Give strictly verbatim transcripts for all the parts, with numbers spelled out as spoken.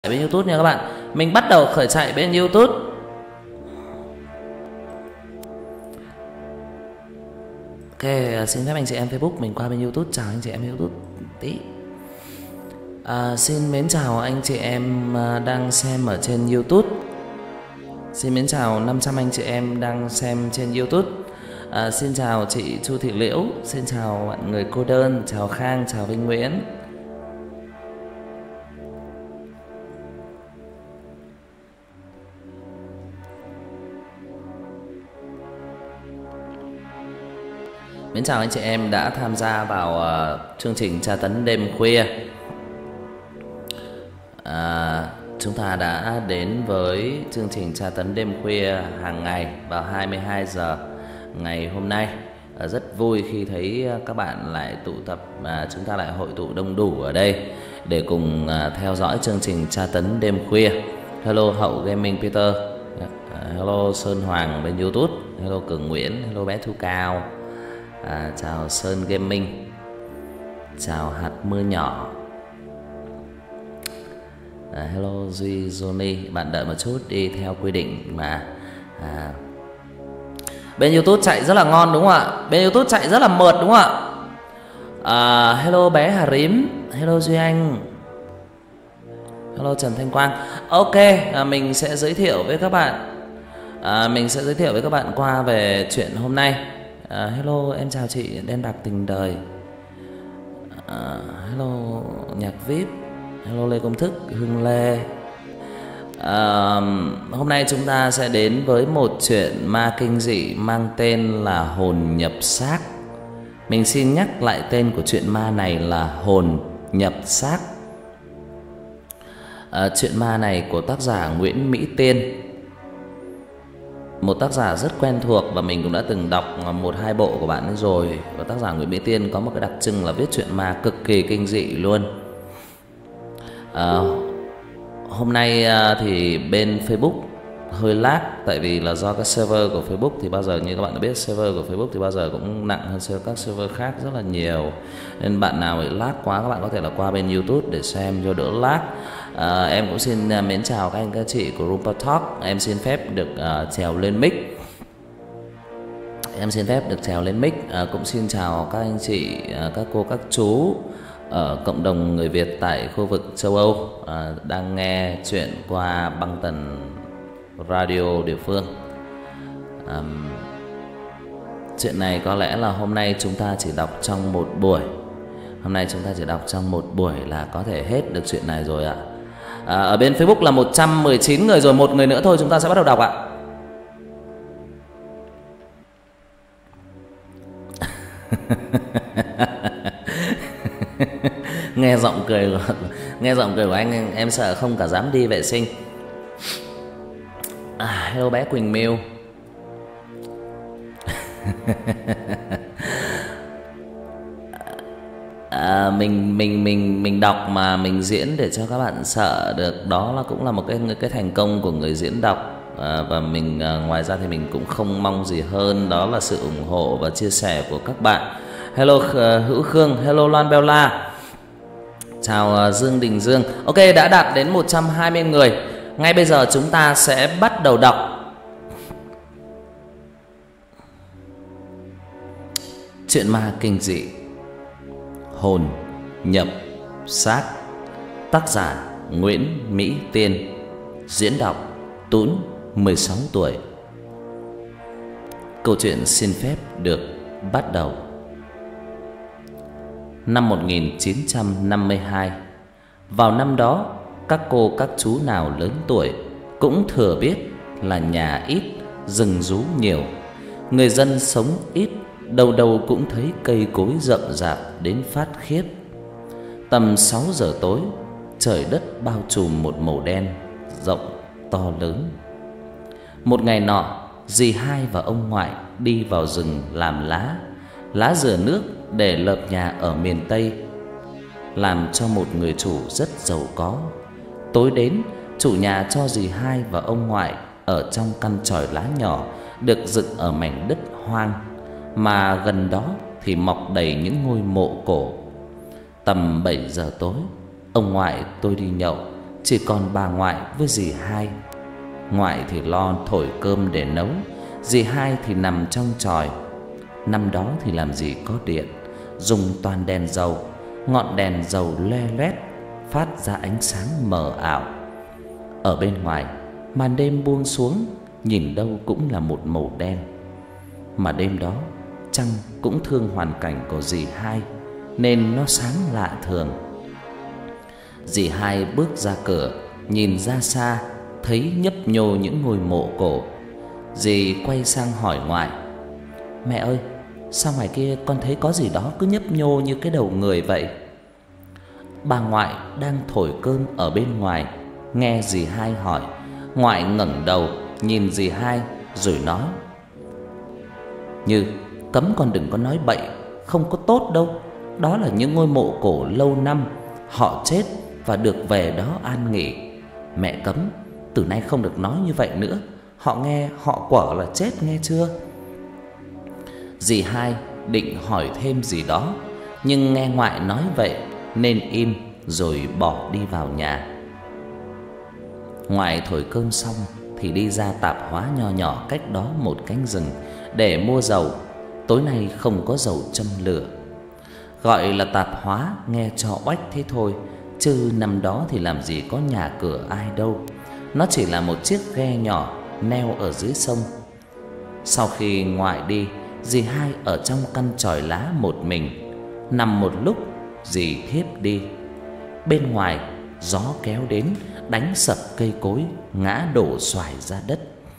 bên YouTube nha các bạn. Mình bắt đầu khởi chạy bên YouTube. Ok, xin phép anh chị em Facebook mình qua bên YouTube. Chào anh chị em YouTube tí. À, xin mến chào anh chị em đang xem ở trên YouTube. Xin mến chào năm trăm anh chị em đang xem trên YouTube. À, xin chào chị Chu Thị Liễu, xin chào bạn người cô đơn, chào Khang, chào Vinh Nguyễn. Mến chào anh chị em đã tham gia vào uh, chương trình tra tấn đêm khuya. À, chúng ta đã đến với chương trình tra tấn đêm khuya hàng ngày vào hai mươi hai giờ ngày hôm nay. À, rất vui khi thấy các bạn lại tụ tập, à, chúng ta lại hội tụ đông đủ ở đây để cùng à, theo dõi chương trình tra tấn đêm khuya. Hello Hậu Gaming Peter, à, hello Sơn Hoàng bên YouTube, hello Cường Nguyễn, hello bé Thu Cao. À, chào Sơn Gaming, chào hạt mưa nhỏ, à, hello Duy Johnny. Bạn đợi một chút đi theo quy định mà. à, Bên YouTube chạy rất là ngon đúng không ạ? Bên YouTube chạy rất là mượt đúng không ạ? à, Hello bé Hà Rím, hello Duy Anh, hello Trần Thanh Quang. Ok, à, mình sẽ giới thiệu với các bạn à, Mình sẽ giới thiệu với các bạn qua về chuyện hôm nay. À, hello em chào chị Đen Bạc Tình Đời, à, hello Nhạc vê i pê, hello Lê Công Thức, Hưng Lê. à, Hôm nay chúng ta sẽ đến với một chuyện ma kinh dị mang tên là Hồn Nhập Xác. Mình xin nhắc lại tên của chuyện ma này là Hồn Nhập Xác. à, Chuyện ma này của tác giả Nguyễn Mỹ Tiên, một tác giả rất quen thuộc và mình cũng đã từng đọc một hai bộ của bạn ấy rồi. Và tác giả Nguyễn Mỹ Tiên có một cái đặc trưng là viết truyện ma cực kỳ kinh dị luôn. à, Hôm nay thì bên Facebook hơi lag, tại vì là do các server của Facebook thì bao giờ như các bạn đã biết, server của Facebook thì bao giờ cũng nặng hơn các server khác rất là nhiều. Nên bạn nào bị lag quá các bạn có thể là qua bên YouTube để xem cho đỡ lag. À, em cũng xin mến chào các anh các chị của Rumpa Talk. Em xin phép được uh, trèo lên mic. Em xin phép được trèo lên mic. À, cũng xin chào các anh chị, uh, các cô, các chú ở cộng đồng người Việt tại khu vực châu Âu uh, đang nghe chuyện qua băng tần radio địa phương. um, Chuyện này có lẽ là hôm nay chúng ta chỉ đọc trong một buổi. Hôm nay chúng ta chỉ đọc trong một buổi là có thể hết được chuyện này rồi ạ. à, Ở bên Facebook là một trăm mười chín người rồi, một người nữa thôi chúng ta sẽ bắt đầu đọc ạ. Nghe giọng cười của, nghe giọng cười của anh em sợ không cả dám đi vệ sinh. à, Hello bé Quỳnh Miêu. À, mình mình mình mình đọc mà mình diễn để cho các bạn sợ được, đó là cũng là một cái cái thành công của người diễn đọc. À, và mình à, ngoài ra thì mình cũng không mong gì hơn đó là sự ủng hộ và chia sẻ của các bạn. Hello uh, Hữu Khương, hello Loan Bella, chào uh, Dương Đình Dương. Ok, đã đạt đến một trăm hai mươi người. Ngay bây giờ chúng ta sẽ bắt đầu đọc chuyện ma kinh dị Hồn Nhập Xác. Tác giả Nguyễn Mỹ Tiên. Diễn đọc Tún, mười sáu tuổi. Câu chuyện xin phép được bắt đầu. Năm một nghìn chín trăm năm mươi hai, vào năm đó, các cô các chú nào lớn tuổi cũng thừa biết là nhà ít, rừng rú nhiều, người dân sống ít, đâu đâu cũng thấy cây cối rậm rạp đến phát khiếp. Tầm sáu giờ tối, trời đất bao trùm một màu đen rộng to lớn. Một ngày nọ, dì hai và ông ngoại đi vào rừng làm lá, lá dừa nước để lợp nhà ở miền Tây, làm cho một người chủ rất giàu có. Tối đến, chủ nhà cho dì hai và ông ngoại ở trong căn chòi lá nhỏ được dựng ở mảnh đất hoang, mà gần đó thì mọc đầy những ngôi mộ cổ. Tầm bảy giờ tối, ông ngoại tôi đi nhậu chỉ còn bà ngoại với dì Hai. Ngoại thì lo thổi cơm để nấu, dì Hai thì nằm trong chòi. Năm đó thì làm gì có điện, dùng toàn đèn dầu. Ngọn đèn dầu le loét phát ra ánh sáng mờ ảo. Ở bên ngoài, màn đêm buông xuống, nhìn đâu cũng là một màu đen. Mà đêm đó trăng cũng thương hoàn cảnh của dì Hai, nên nó sáng lạ thường. Dì Hai bước ra cửa, nhìn ra xa, thấy nhấp nhô những ngôi mộ cổ. Dì quay sang hỏi ngoại: "Mẹ ơi, sao ngoài kia con thấy có gì đó cứ nhấp nhô như cái đầu người vậy?" Bà ngoại đang thổi cơm ở bên ngoài, nghe dì Hai hỏi, ngoại ngẩng đầu nhìn dì Hai rồi nói: "Như, cấm con đừng có nói bậy, không có tốt đâu. Đó là những ngôi mộ cổ lâu năm, họ chết và được về đó an nghỉ. Mẹ cấm, từ nay không được nói như vậy nữa. Họ nghe họ quở là chết, nghe chưa?" Dì Hai định hỏi thêm gì đó, nhưng nghe ngoại nói vậy nên im rồi bỏ đi vào nhà. Ngoại thổi cơm xong thì đi ra tạp hóa nho nhỏ cách đó một cánh rừng để mua dầu. Tối nay không có dầu châm lửa. Gọi là tạp hóa nghe cho oách thế thôi, chứ năm đó thì làm gì có nhà cửa ai đâu. Nó chỉ là một chiếc ghe nhỏ neo ở dưới sông. Sau khi ngoại đi, dì Hai ở trong căn chòi lá một mình. Nằm một lúc, dì thiếp đi. Bên ngoài, gió kéo đến, đánh sập cây cối, ngã đổ xoài ra đất.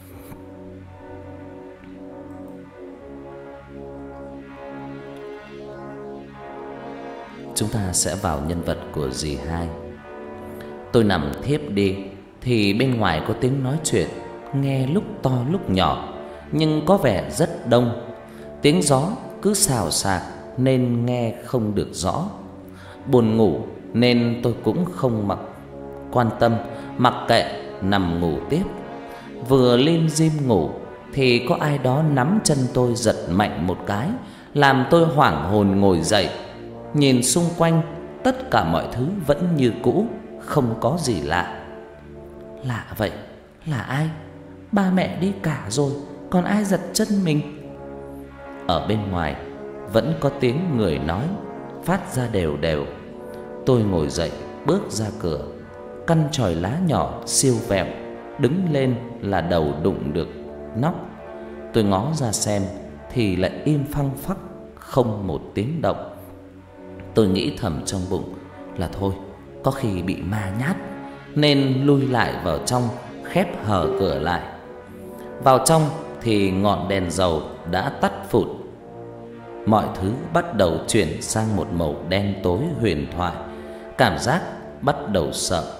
Chúng ta sẽ vào nhân vật của dì Hai. Tôi nằm thiếp đi thì bên ngoài có tiếng nói chuyện, nghe lúc to lúc nhỏ, nhưng có vẻ rất đông. Tiếng gió cứ xào xạc nên nghe không được rõ. Buồn ngủ nên tôi cũng không mặc quan tâm, mặc kệ nằm ngủ tiếp. Vừa lim dim ngủ thì có ai đó nắm chân tôi giật mạnh một cái, làm tôi hoảng hồn ngồi dậy. Nhìn xung quanh, tất cả mọi thứ vẫn như cũ, không có gì lạ. Lạ vậy, là ai? Ba mẹ đi cả rồi, còn ai giật chân mình? Ở bên ngoài vẫn có tiếng người nói phát ra đều đều. Tôi ngồi dậy, bước ra cửa. Căn chòi lá nhỏ siêu vẹo, đứng lên là đầu đụng được nóc. Tôi ngó ra xem thì lại im phăng phắc, không một tiếng động. Tôi nghĩ thầm trong bụng là thôi, có khi bị ma nhát, nên lui lại vào trong, khép hờ cửa lại. Vào trong thì ngọn đèn dầu đã tắt phụt. Mọi thứ bắt đầu chuyển sang một màu đen tối huyền thoại. Cảm giác bắt đầu sợ.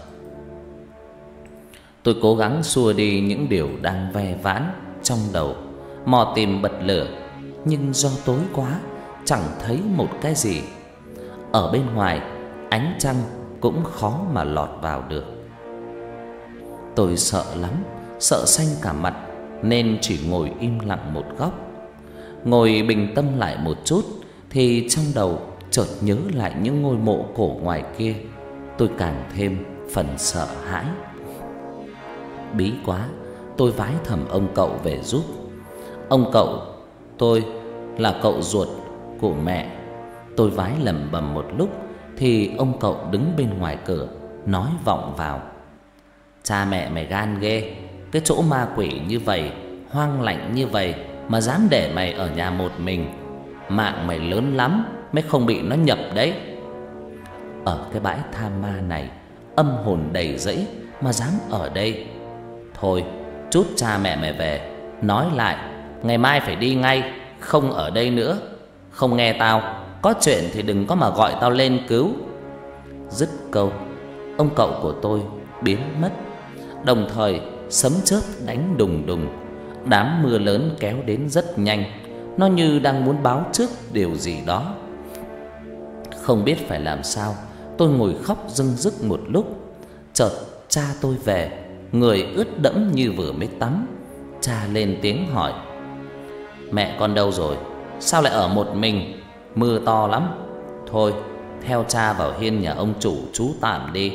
Tôi cố gắng xua đi những điều đang ve vãn trong đầu, mò tìm bật lửa, nhưng do tối quá chẳng thấy một cái gì. Ở bên ngoài, ánh trăng cũng khó mà lọt vào được. Tôi sợ lắm, sợ xanh cả mặt, nên chỉ ngồi im lặng một góc. Ngồi bình tâm lại một chút thì trong đầu chợt nhớ lại những ngôi mộ cổ ngoài kia. Tôi càng thêm phần sợ hãi. Bí quá, tôi vái thầm ông cậu về giúp. Ông cậu tôi là cậu ruột của mẹ. Tôi vái lẩm bẩm một lúc thì ông cậu đứng bên ngoài cửa nói vọng vào: "Cha mẹ mày gan ghê, cái chỗ ma quỷ như vậy, hoang lạnh như vậy mà dám để mày ở nhà một mình. Mạng mày lớn lắm mới không bị nó nhập đấy. Ở cái bãi tha ma này, âm hồn đầy rẫy mà dám ở đây. Thôi, trút cha mẹ mày về, nói lại ngày mai phải đi ngay, không ở đây nữa. Không nghe tao, có chuyện thì đừng có mà gọi tao lên cứu." Dứt câu, ông cậu của tôi biến mất. Đồng thời sấm chớp đánh đùng đùng. Đám mưa lớn kéo đến rất nhanh, nó như đang muốn báo trước điều gì đó. Không biết phải làm sao, tôi ngồi khóc rưng rức một lúc. Chợt cha tôi về, người ướt đẫm như vừa mới tắm. Cha lên tiếng hỏi: "Mẹ con đâu rồi? Sao lại ở một mình? Mưa to lắm. Thôi, theo cha vào hiên nhà ông chủ trú tạm đi.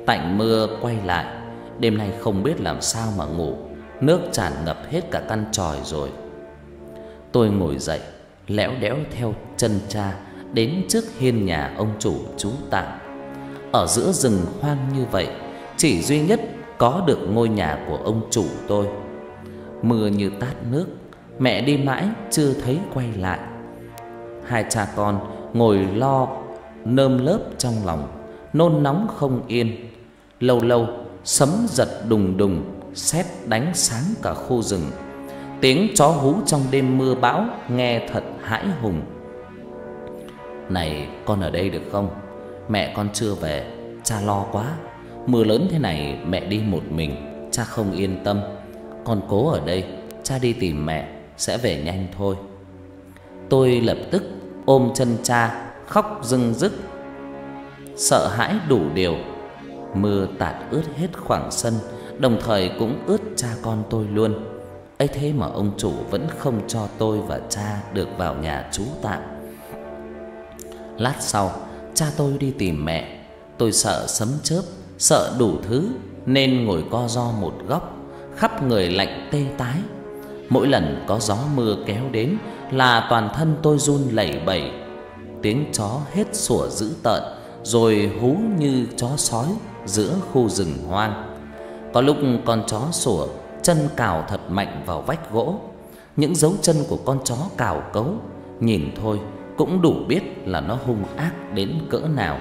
tạnh mưa quay lại. Đêm nay không biết làm sao mà ngủ, nước tràn ngập hết cả căn tròi rồi. Tôi ngồi dậy, lẽo đẽo theo chân cha đến trước hiên nhà ông chủ trú tạm. Ở giữa rừng hoang như vậy, chỉ duy nhất có được ngôi nhà của ông chủ tôi. Mưa như tát nước, mẹ đi mãi chưa thấy quay lại. Hai cha con ngồi lo nơm lớp trong lòng, nôn nóng không yên. Lâu lâu sấm giật đùng đùng, sét đánh sáng cả khu rừng. Tiếng chó hú trong đêm mưa bão nghe thật hãi hùng. Này, con ở đây được không? Mẹ con chưa về, cha lo quá. Mưa lớn thế này mẹ đi một mình, cha không yên tâm. Con cố ở đây, cha đi tìm mẹ, sẽ về nhanh thôi. Tôi lập tức ôm chân cha, khóc rưng rức, sợ hãi đủ điều. Mưa tạt ướt hết khoảng sân, đồng thời cũng ướt cha con tôi luôn. ấy thế mà ông chủ vẫn không cho tôi và cha được vào nhà trú tạm. Lát sau, cha tôi đi tìm mẹ. Tôi sợ sấm chớp, sợ đủ thứ nên ngồi co ro một góc, khắp người lạnh tê tái. Mỗi lần có gió mưa kéo đến là toàn thân tôi run lẩy bẩy. Tiếng chó hết sủa dữ tợn, rồi hú như chó sói giữa khu rừng hoang. Có lúc con chó sủa, chân cào thật mạnh vào vách gỗ. Những dấu chân của con chó cào cấu, nhìn thôi cũng đủ biết là nó hung ác đến cỡ nào.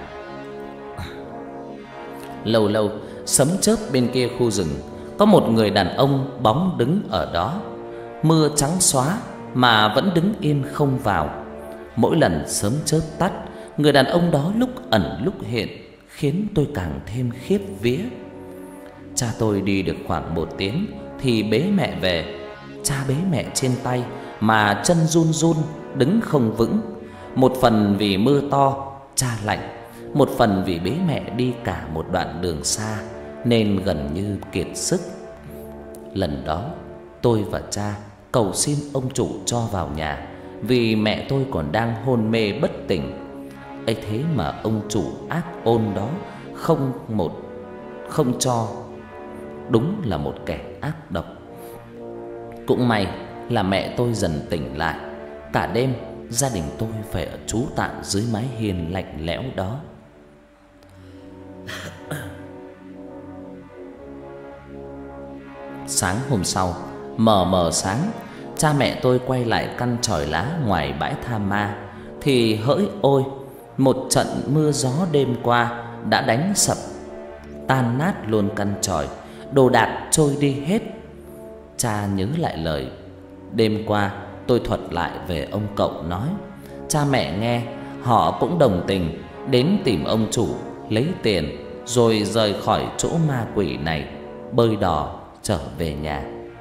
Lâu lâu, sấm chớp bên kia khu rừng, có một người đàn ông bóng đứng ở đó. Mưa trắng xóa mà vẫn đứng yên không vào. Mỗi lần sấm chớp tắt, người đàn ông đó lúc ẩn lúc hiện, khiến tôi càng thêm khiếp vía. Cha tôi đi được khoảng một tiếng thì bế mẹ về. Cha bế mẹ trên tay mà chân run run, đứng không vững. Một phần vì mưa to, cha lạnh, một phần vì bế mẹ đi cả một đoạn đường xa nên gần như kiệt sức. Lần đó, tôi và cha cầu xin ông chủ cho vào nhà, vì mẹ tôi còn đang hôn mê bất tỉnh. ấy thế mà ông chủ ác ôn đó không một không cho, đúng là một kẻ ác độc. Cũng may là mẹ tôi dần tỉnh lại. Cả đêm gia đình tôi phải ở trú tạm dưới mái hiên lạnh lẽo đó. Sáng hôm sau, mờ mờ sáng, cha mẹ tôi quay lại căn chòi lá ngoài bãi tha ma thì hỡi ôi, một trận mưa gió đêm qua đã đánh sập, tan nát luôn căn chòi, đồ đạc trôi đi hết. Cha nhớ lại lời đêm qua tôi thuật lại về ông cậu nói. Cha mẹ nghe, họ cũng đồng tình đến tìm ông chủ lấy tiền, rồi rời khỏi chỗ ma quỷ này, bơi đò trở về nhà.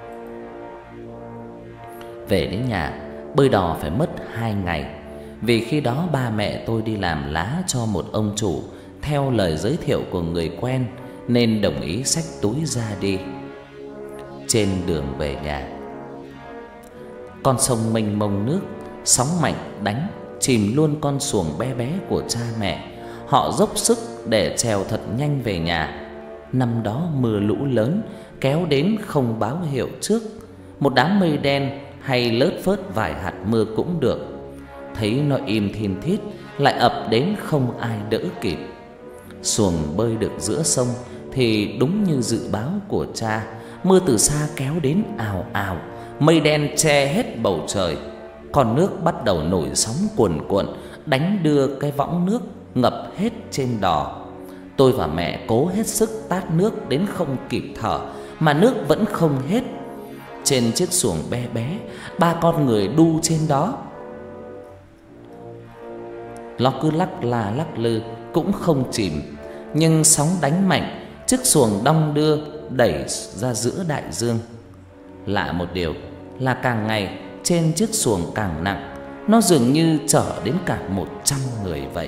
Về đến nhà, bơi đò phải mất hai ngày, vì khi đó ba mẹ tôi đi làm lá cho một ông chủ theo lời giới thiệu của người quen, nên đồng ý xách túi ra đi. Trên đường về nhà, con sông mênh mông nước, sóng mạnh đánh chìm luôn con xuồng bé bé của cha mẹ. Họ dốc sức để trèo thật nhanh về nhà. Năm đó mưa lũ lớn kéo đến không báo hiệu trước. Một đám mây đen hay lớt phớt vài hạt mưa cũng được, thấy nó im thiên thít lại ập đến không ai đỡ kịp. Xuồng bơi được giữa sông thì đúng như dự báo của cha, mưa từ xa kéo đến ào ào, mây đen che hết bầu trời. Con nước bắt đầu nổi sóng cuồn cuộn, đánh đưa cái võng nước ngập hết trên đò. Tôi và mẹ cố hết sức tát nước đến không kịp thở mà nước vẫn không hết. Trên chiếc xuồng bé bé, ba con người đu trên đó, nó cứ lắc là lắc lư cũng không chìm. Nhưng sóng đánh mạnh, chiếc xuồng đong đưa đẩy ra giữa đại dương. Lạ một điều là càng ngày trên chiếc xuồng càng nặng, nó dường như chở đến cả một trăm người vậy.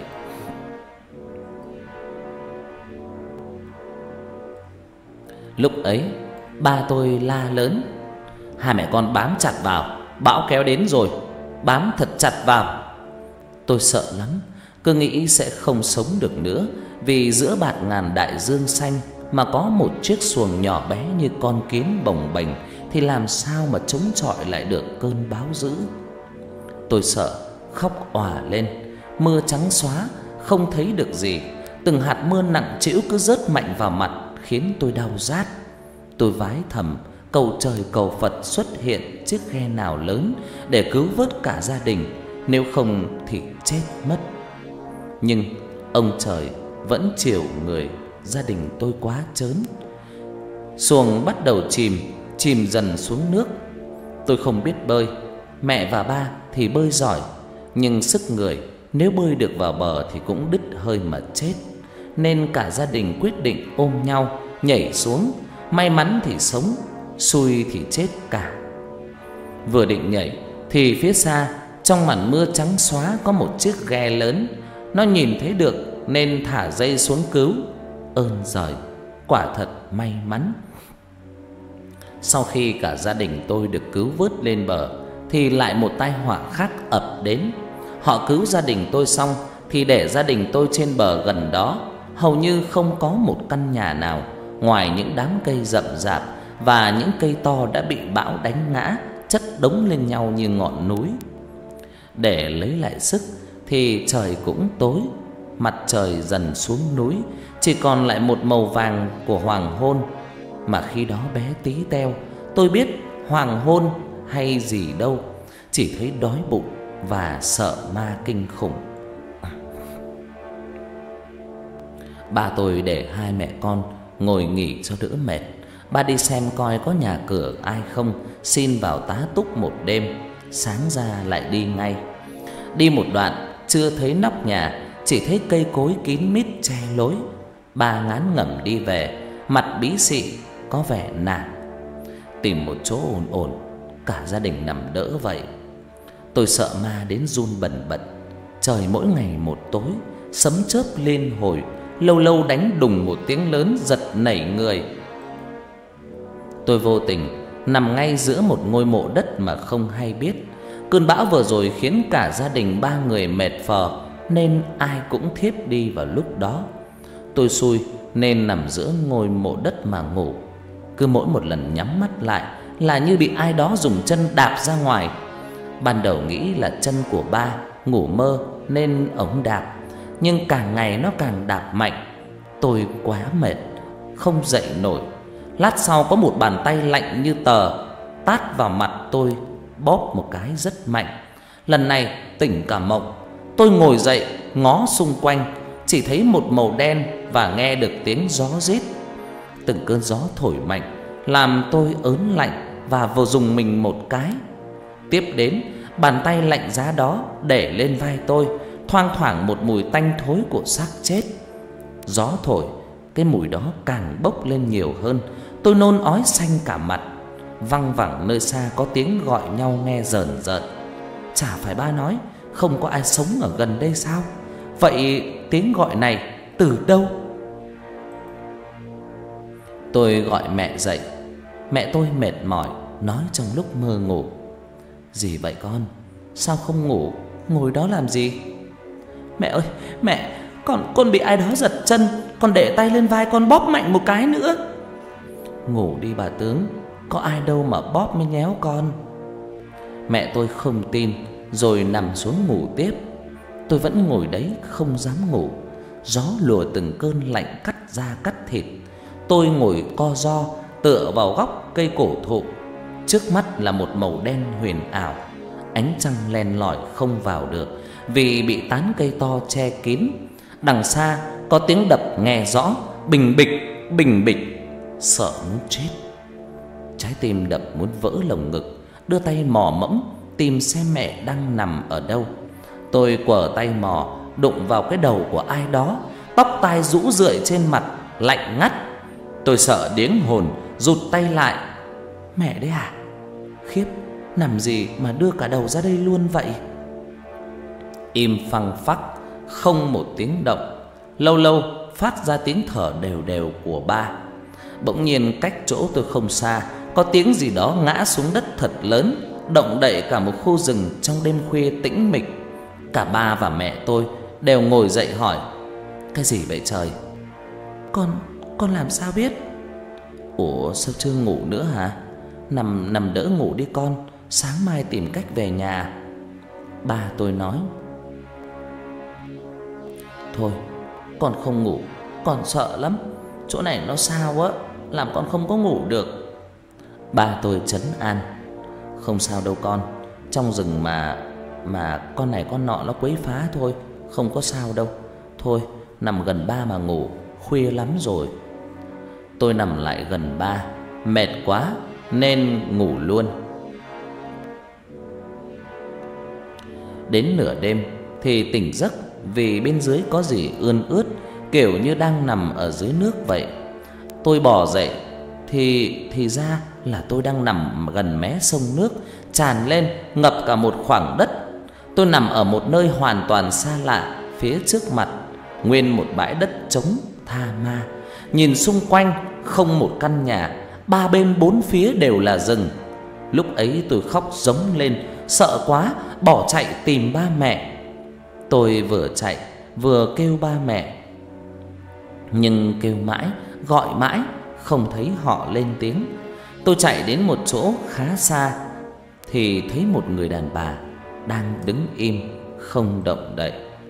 Lúc ấy ba tôi la lớn: hai mẹ con bám chặt vào, bão kéo đến rồi, bám thật chặt vào. Tôi sợ lắm, cứ nghĩ sẽ không sống được nữa, Vì giữa bạt ngàn đại dương xanh mà có một chiếc xuồng nhỏ bé như con kiến bồng bềnh thì làm sao mà chống chọi lại được cơn bão dữ. Tôi sợ khóc òa lên. Mưa trắng xóa, không thấy được gì. Từng hạt mưa nặng trĩu cứ rớt mạnh vào mặt khiến tôi đau rát. Tôi vái thầm cầu trời cầu Phật xuất hiện chiếc ghe nào lớn để cứu vớt cả gia đình, nếu không thì chết mất. Nhưng ông trời vẫn chiều người gia đình tôi quá trớn. Xuồng bắt đầu chìm, chìm dần xuống nước. Tôi không biết bơi, mẹ và ba thì bơi giỏi, nhưng sức người nếu bơi được vào bờ thì cũng đứt hơi mà chết. Nên cả gia đình quyết định ôm nhau nhảy xuống, may mắn thì sống, xui thì chết cả. Vừa định nhảy thì phía xa trong màn mưa trắng xóa có một chiếc ghe lớn. Nó nhìn thấy được nên thả dây xuống cứu. Ơn giời, quả thật may mắn. Sau khi cả gia đình tôi được cứu vớt lên bờ thì lại một tai họa khác ập đến. Họ cứu gia đình tôi xong thì để gia đình tôi trên bờ gần đó hầu như không có một căn nhà nào, ngoài những đám cây rậm rạp và những cây to đã bị bão đánh ngã chất đống lên nhau như ngọn núi. Để lấy lại sức thì trời cũng tối, mặt trời dần xuống núi, chỉ còn lại một màu vàng của hoàng hôn. Mà khi đó bé tí teo, tôi biết hoàng hôn hay gì đâu, chỉ thấy đói bụng và sợ ma kinh khủng. Ba tôi để hai mẹ con ngồi nghỉ cho đỡ mệt. Ba đi xem coi có nhà cửa ai không, xin vào tá túc một đêm, sáng ra lại đi ngay. Đi một đoạn chưa thấy nóc nhà, chỉ thấy cây cối kín mít che lối. Ba ngán ngẩm đi về, mặt bí xị, có vẻ nản. Tìm một chỗ ổn ổn, cả gia đình nằm đỡ vậy. Tôi sợ ma đến run bần bật. Trời mỗi ngày một tối, sấm chớp lên hồi, lâu lâu đánh đùng một tiếng lớn giật nảy người. Tôi vô tình nằm ngay giữa một ngôi mộ đất mà không hay biết. Cơn bão vừa rồi khiến cả gia đình ba người mệt phờ, nên ai cũng thiếp đi vào lúc đó. Tôi xui nên nằm giữa ngôi mộ đất mà ngủ. Cứ mỗi một lần nhắm mắt lại là như bị ai đó dùng chân đạp ra ngoài. Ban đầu nghĩ là chân của ba ngủ mơ nên ổng đạp, nhưng càng ngày nó càng đạp mạnh. Tôi quá mệt, không dậy nổi. Lát sau có một bàn tay lạnh như tờ tát vào mặt tôi, bóp một cái rất mạnh. Lần này tỉnh cả mộng. Tôi ngồi dậy ngó xung quanh, chỉ thấy một màu đen và nghe được tiếng gió rít. Từng cơn gió thổi mạnh làm tôi ớn lạnh và vừa dùng mình một cái. Tiếp đến, bàn tay lạnh giá đó để lên vai tôi, thoang thoảng một mùi tanh thối của xác chết. Gió thổi, cái mùi đó càng bốc lên nhiều hơn. Tôi nôn ói xanh cả mặt. Văng vẳng nơi xa có tiếng gọi nhau nghe rờn rợn. Chả phải ba nói không có ai sống ở gần đây sao? Vậy tiếng gọi này từ đâu? Tôi gọi mẹ dậy. Mẹ tôi mệt mỏi nói trong lúc mơ ngủ: "Gì vậy con? Sao không ngủ? Ngồi đó làm gì?" "Mẹ ơi, mẹ, con con bị ai đó giật chân, con để tay lên vai con bóp mạnh một cái nữa." "Ngủ đi bà tướng, có ai đâu mà bóp mới nhéo con." Mẹ tôi không tin rồi nằm xuống ngủ tiếp. Tôi vẫn ngồi đấy không dám ngủ. Gió lùa từng cơn lạnh cắt da cắt thịt. Tôi ngồi co ro tựa vào góc cây cổ thụ. Trước mắt là một màu đen huyền ảo. Ánh trăng len lỏi không vào được vì bị tán cây to che kín. Đằng xa có tiếng đập nghe rõ, bình bịch, bình bịch. Sợ muốn chết. Trái tim đập muốn vỡ lồng ngực. Đưa tay mò mẫm tìm xem mẹ đang nằm ở đâu. Tôi quờ tay mò, đụng vào cái đầu của ai đó. Tóc tai rũ rượi trên mặt, lạnh ngắt. Tôi sợ điếng hồn, rụt tay lại. Mẹ đấy à? Khiếp, nằm gì mà đưa cả đầu ra đây luôn vậy? Im phăng phắc, không một tiếng động. Lâu lâu phát ra tiếng thở đều đều của ba. Bỗng nhiên cách chỗ tôi không xa có tiếng gì đó ngã xuống đất thật lớn, động đậy cả một khu rừng trong đêm khuya tĩnh mịch. Cả ba và mẹ tôi đều ngồi dậy hỏi: Cái gì vậy trời? Con, con làm sao biết? Ủa sao chưa ngủ nữa hả? Nằm, nằm đỡ ngủ đi con, sáng mai tìm cách về nhà. Ba tôi nói. Thôi, con không ngủ, con sợ lắm. Chỗ này nó sao á, làm con không có ngủ được. Ba tôi trấn an. Không sao đâu con, trong rừng mà mà con này con nọ nó quấy phá thôi, không có sao đâu. Thôi, nằm gần ba mà ngủ, khuya lắm rồi. Tôi nằm lại gần ba, mệt quá nên ngủ luôn. Đến nửa đêm thì tỉnh giấc vì bên dưới có gì ươn ướt, kiểu như đang nằm ở dưới nước vậy. Tôi bò dậy thì thì ra là tôi đang nằm gần mé sông nước tràn lên ngập cả một khoảng đất. Tôi nằm ở một nơi hoàn toàn xa lạ, phía trước mặt nguyên một bãi đất trống tha ma. Nhìn xung quanh không một căn nhà, ba bên bốn phía đều là rừng. Lúc ấy tôi khóc rống lên, sợ quá bỏ chạy tìm ba mẹ. Tôi vừa chạy vừa kêu ba mẹ, nhưng kêu mãi, gọi mãi không thấy họ lên tiếng. Tôi chạy đến một chỗ khá xa thì thấy một người đàn bà đang đứng im không động đậy.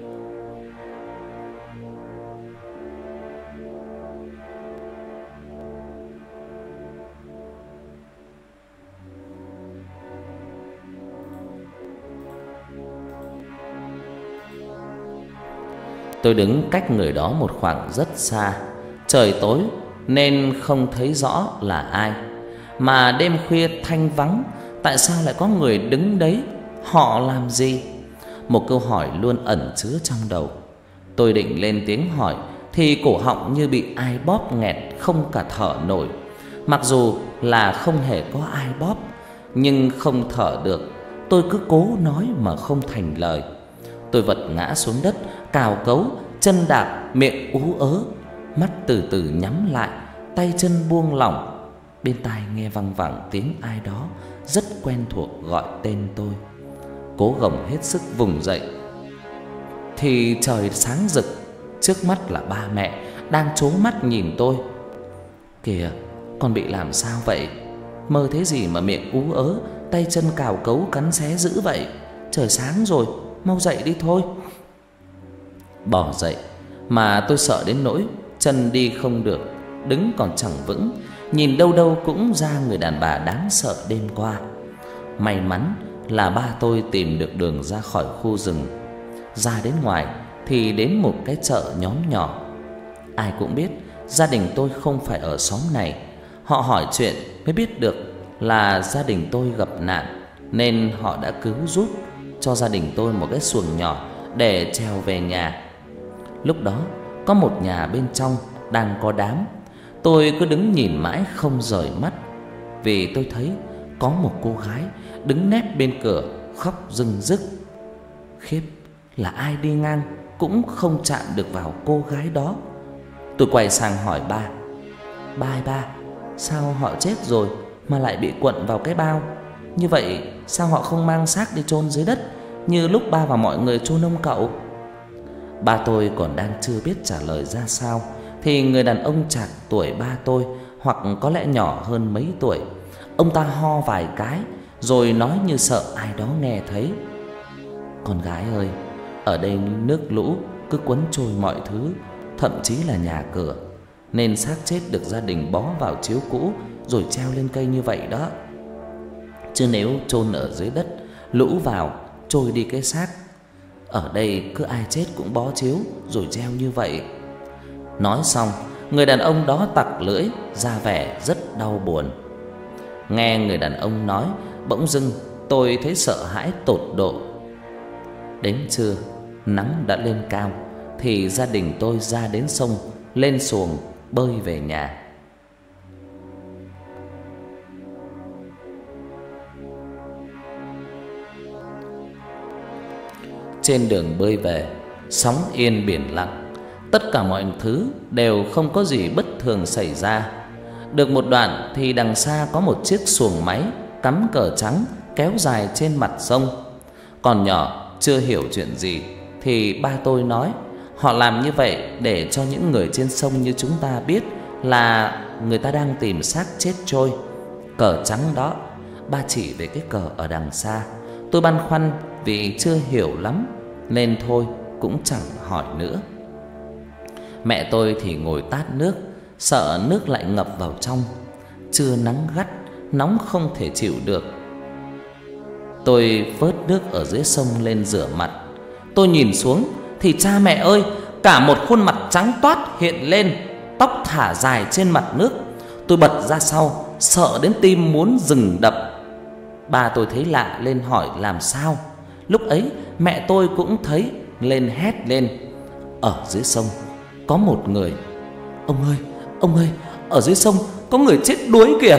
Tôi đứng cách người đó một khoảng rất xa. Trời tối nên không thấy rõ là ai. Mà đêm khuya thanh vắng, tại sao lại có người đứng đấy? Họ làm gì? Một câu hỏi luôn ẩn chứa trong đầu. Tôi định lên tiếng hỏi thì cổ họng như bị ai bóp nghẹt, không cả thở nổi. Mặc dù là không hề có ai bóp, nhưng không thở được. Tôi cứ cố nói mà không thành lời. Tôi vật ngã xuống đất, cào cấu, chân đạp, miệng ú ớ, mắt từ từ nhắm lại, tay chân buông lỏng. Bên tai nghe văng vẳng tiếng ai đó rất quen thuộc gọi tên tôi. Cố gồng hết sức vùng dậy thì trời sáng rực. Trước mắt là ba mẹ đang trố mắt nhìn tôi. Kìa, con bị làm sao vậy? Mơ thấy gì mà miệng ú ớ, tay chân cào cấu cắn xé dữ vậy? Trời sáng rồi, mau dậy đi thôi. Bỏ dậy mà tôi sợ đến nỗi chân đi không được, đứng còn chẳng vững. Nhìn đâu đâu cũng ra người đàn bà đáng sợ đêm qua. May mắn là ba tôi tìm được đường ra khỏi khu rừng. Ra đến ngoài thì đến một cái chợ nhóm nhỏ. Ai cũng biết gia đình tôi không phải ở xóm này. Họ hỏi chuyện mới biết được là gia đình tôi gặp nạn, nên họ đã cứu giúp cho gia đình tôi một cái xuồng nhỏ để trèo về nhà. Lúc đó có một nhà bên trong đang có đám. Tôi cứ đứng nhìn mãi không rời mắt, vì tôi thấy có một cô gái đứng nép bên cửa khóc rưng rức. Khiếp, là ai đi ngang cũng không chạm được vào cô gái đó. Tôi quay sang hỏi ba: Ba ơi ba, sao họ chết rồi mà lại bị quận vào cái bao? Như vậy sao họ không mang xác đi chôn dưới đất như lúc ba và mọi người chôn ông cậu? Ba tôi còn đang chưa biết trả lời ra sao thì người đàn ông chạc tuổi ba tôi, hoặc có lẽ nhỏ hơn mấy tuổi. Ông ta ho vài cái rồi nói như sợ ai đó nghe thấy: Con gái ơi, ở đây nước lũ cứ cuốn trôi mọi thứ, thậm chí là nhà cửa, nên xác chết được gia đình bó vào chiếu cũ rồi treo lên cây như vậy đó. Chứ nếu chôn ở dưới đất, lũ vào trôi đi cái xác. Ở đây cứ ai chết cũng bó chiếu rồi treo như vậy. Nói xong, người đàn ông đó tặc lưỡi, ra vẻ rất đau buồn. Nghe người đàn ông nói, bỗng dưng tôi thấy sợ hãi tột độ. Đến trưa, nắng đã lên cao thì gia đình tôi ra đến sông, lên xuồng bơi về nhà. Trên đường bơi về, sóng yên biển lặng, tất cả mọi thứ đều không có gì bất thường xảy ra. Được một đoạn thì đằng xa có một chiếc xuồng máy cắm cờ trắng kéo dài trên mặt sông. Còn nhỏ chưa hiểu chuyện gì thì ba tôi nói Họ làm như vậy để cho những người trên sông như chúng ta biết là người ta đang tìm xác chết trôi. Cờ trắng đó. Ba chỉ về cái cờ ở đằng xa. Tôi băn khoăn vì chưa hiểu lắm nên thôi cũng chẳng hỏi nữa. Mẹ tôi thì ngồi tát nước, sợ nước lại ngập vào trong. Trưa nắng gắt, nóng không thể chịu được. Tôi vớt nước ở dưới sông lên rửa mặt. Tôi nhìn xuống thì cha mẹ ơi, cả một khuôn mặt trắng toát hiện lên, tóc thả dài trên mặt nước. Tôi bật ra sau, sợ đến tim muốn dừng đập. Ba tôi thấy lạ lên hỏi làm sao. Lúc ấy mẹ tôi cũng thấy lên hét lên. Ở dưới sông có một người. Ông ơi, ông ơi, ở dưới sông có người chết đuối kìa.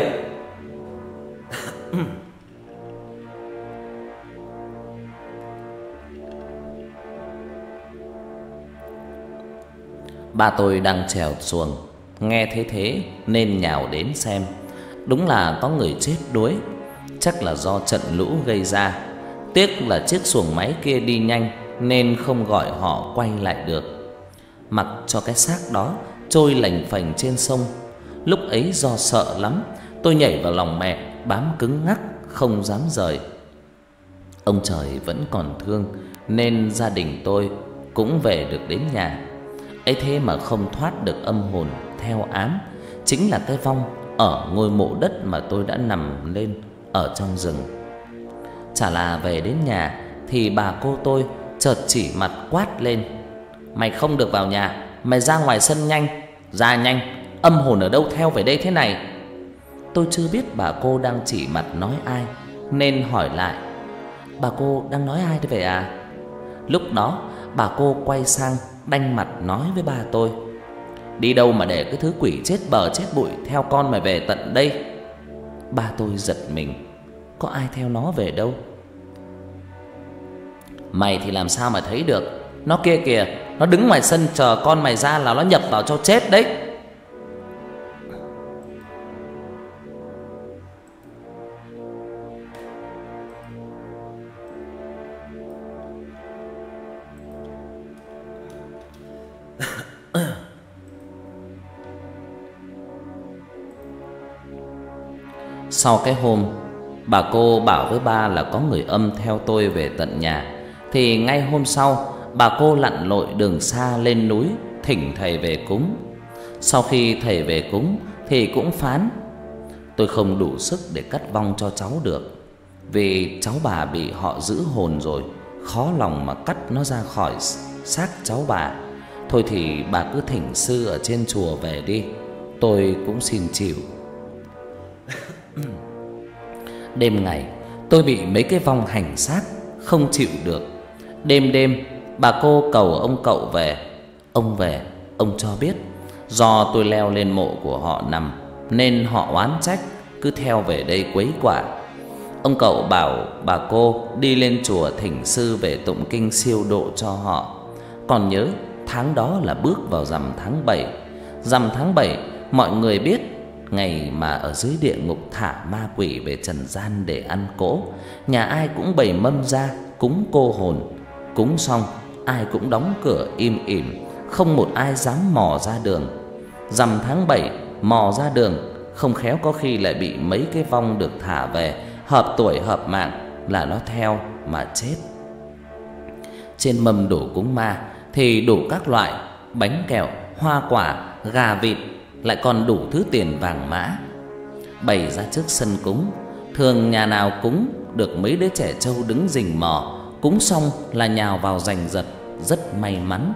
Ba tôi đang chèo xuồng, nghe thấy thế nên nhào đến xem. Đúng là có người chết đuối, chắc là do trận lũ gây ra. Tiếc là chiếc xuồng máy kia đi nhanh nên không gọi họ quay lại được. Mặc cho cái xác đó trôi lềnh phềnh trên sông. Lúc ấy do sợ lắm, tôi nhảy vào lòng mẹ, bám cứng ngắc không dám rời. Ông trời vẫn còn thương nên gia đình tôi cũng về được đến nhà. Ấy thế mà không thoát được âm hồn theo ám, chính là cái vong ở ngôi mộ đất mà tôi đã nằm lên ở trong rừng. Chả là về đến nhà thì bà cô tôi chợt chỉ mặt quát lên. Mày không được vào nhà, mày ra ngoài sân nhanh, ra nhanh, âm hồn ở đâu theo về đây thế này. Tôi chưa biết bà cô đang chỉ mặt nói ai nên hỏi lại. Bà cô đang nói ai thế vậy à? Lúc đó bà cô quay sang đanh mặt nói với ba tôi. Đi đâu mà để cái thứ quỷ chết bờ chết bụi theo con mày về tận đây? Ba tôi giật mình. Có ai theo nó về đâu? Mày thì làm sao mà thấy được? Nó kia kìa, nó đứng ngoài sân chờ con mày ra là nó nhập vào cho chết đấy. Sau cái hôm bà cô bảo với ba là có người âm theo tôi về tận nhà, thì ngay hôm sau bà cô lặn lội đường xa lên núi thỉnh thầy về cúng. Sau khi thầy về cúng thì cũng phán tôi không đủ sức để cắt vong cho cháu được, vì cháu bà bị họ giữ hồn rồi, khó lòng mà cắt nó ra khỏi xác cháu bà. Thôi thì bà cứ thỉnh sư ở trên chùa về đi, tôi cũng xin chịu. Đêm ngày tôi bị mấy cái vong hành xác không chịu được. Đêm đêm bà cô cầu ông cậu về. Ông về, ông cho biết do tôi leo lên mộ của họ nằm nên họ oán trách, cứ theo về đây quấy quả. Ông cậu bảo bà cô đi lên chùa thỉnh sư về tụng kinh siêu độ cho họ. Còn nhớ tháng đó là bước vào rằm tháng bảy. Rằm tháng bảy mọi người biết, ngày mà ở dưới địa ngục thả ma quỷ về trần gian để ăn cỗ. Nhà ai cũng bày mâm ra cúng cô hồn. Cúng xong ai cũng đóng cửa im ỉm, không một ai dám mò ra đường. Rằm tháng bảy mò ra đường, không khéo có khi lại bị mấy cái vong được thả về hợp tuổi hợp mạng là nó theo mà chết. Trên mâm đổ cúng ma thì đủ các loại bánh kẹo, hoa quả, gà vịt, lại còn đủ thứ tiền vàng mã. Bày ra trước sân cúng, thường nhà nào cúng được mấy đứa trẻ trâu đứng rình mò, cúng xong là nhào vào giành giật, rất may mắn.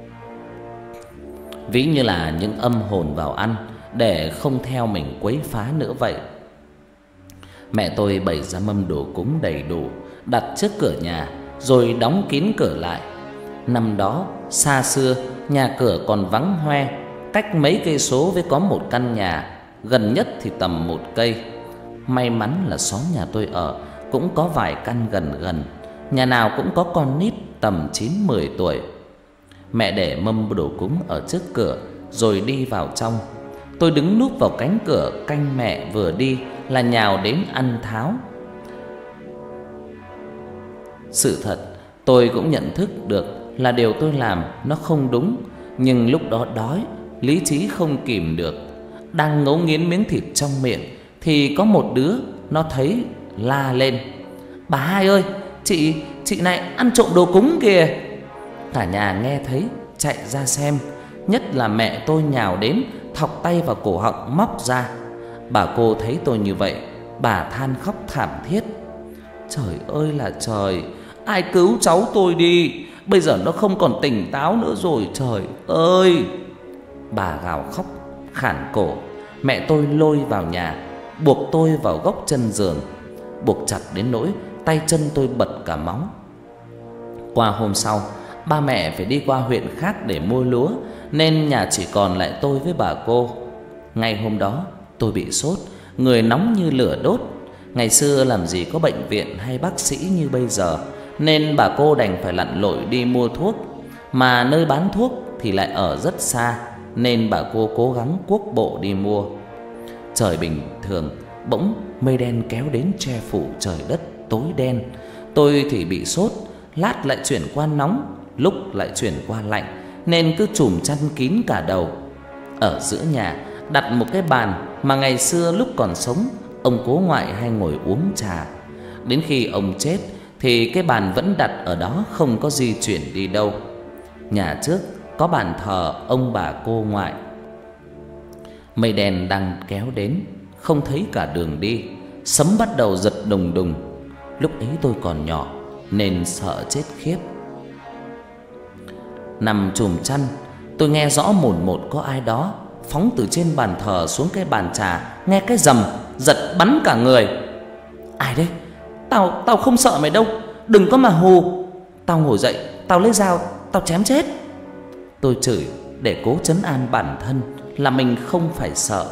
Ví như là những âm hồn vào ăn để không theo mình quấy phá nữa vậy. Mẹ tôi bày ra mâm đồ cúng đầy đủ, đặt trước cửa nhà rồi đóng kín cửa lại. Năm đó xa xưa nhà cửa còn vắng hoe, cách mấy cây số với có một căn nhà, gần nhất thì tầm một cây. May mắn là xóm nhà tôi ở cũng có vài căn gần gần, nhà nào cũng có con nít tầm chín mười tuổi. Mẹ để mâm đồ cúng ở trước cửa rồi đi vào trong. Tôi đứng núp vào cánh cửa canh mẹ vừa đi là nhào đến ăn tháo. Sự thật tôi cũng nhận thức được là điều tôi làm nó không đúng, nhưng lúc đó đói, lý trí không kìm được, đang ngấu nghiến miếng thịt trong miệng thì có một đứa nó thấy la lên: "Bà hai ơi, chị chị này ăn trộm đồ cúng kìa." Cả nhà nghe thấy chạy ra xem, nhất là mẹ tôi nhào đến thọc tay vào cổ họng móc ra. Bà cô thấy tôi như vậy, bà than khóc thảm thiết: "Trời ơi là trời, ai cứu cháu tôi đi, bây giờ nó không còn tỉnh táo nữa rồi, trời ơi." Bà gào khóc khản cổ. Mẹ tôi lôi vào nhà, buộc tôi vào góc chân giường, buộc chặt đến nỗi tay chân tôi bật cả máu. Qua hôm sau, ba mẹ phải đi qua huyện khác để mua lúa, nên nhà chỉ còn lại tôi với bà cô. Ngày hôm đó tôi bị sốt, người nóng như lửa đốt. Ngày xưa làm gì có bệnh viện hay bác sĩ như bây giờ, nên bà cô đành phải lặn lội đi mua thuốc. Mà nơi bán thuốc thì lại ở rất xa, nên bà cô cố gắng cuốc bộ đi mua. Trời bình thường, bỗng mây đen kéo đến che phủ trời đất tối đen. Tôi thì bị sốt, lát lại chuyển qua nóng, lúc lại chuyển qua lạnh, nên cứ trùm chăn kín cả đầu. Ở giữa nhà đặt một cái bàn mà ngày xưa lúc còn sống ông cố ngoại hay ngồi uống trà. Đến khi ông chết thì cái bàn vẫn đặt ở đó, không có di chuyển đi đâu. Nhà trước có bàn thờ ông bà cô ngoại. Mây đen đang kéo đến, không thấy cả đường đi, sấm bắt đầu giật đùng đùng. Lúc ấy tôi còn nhỏ nên sợ chết khiếp. Nằm chùm chăn, tôi nghe rõ mồn một có ai đó phóng từ trên bàn thờ xuống cái bàn trà, nghe cái rầm giật bắn cả người. "Ai đấy? Tao tao không sợ mày đâu, đừng có mà hù." Tao ngồi dậy, tao lấy dao, tao chém chết. Tôi chửi để cố trấn an bản thân là mình không phải sợ.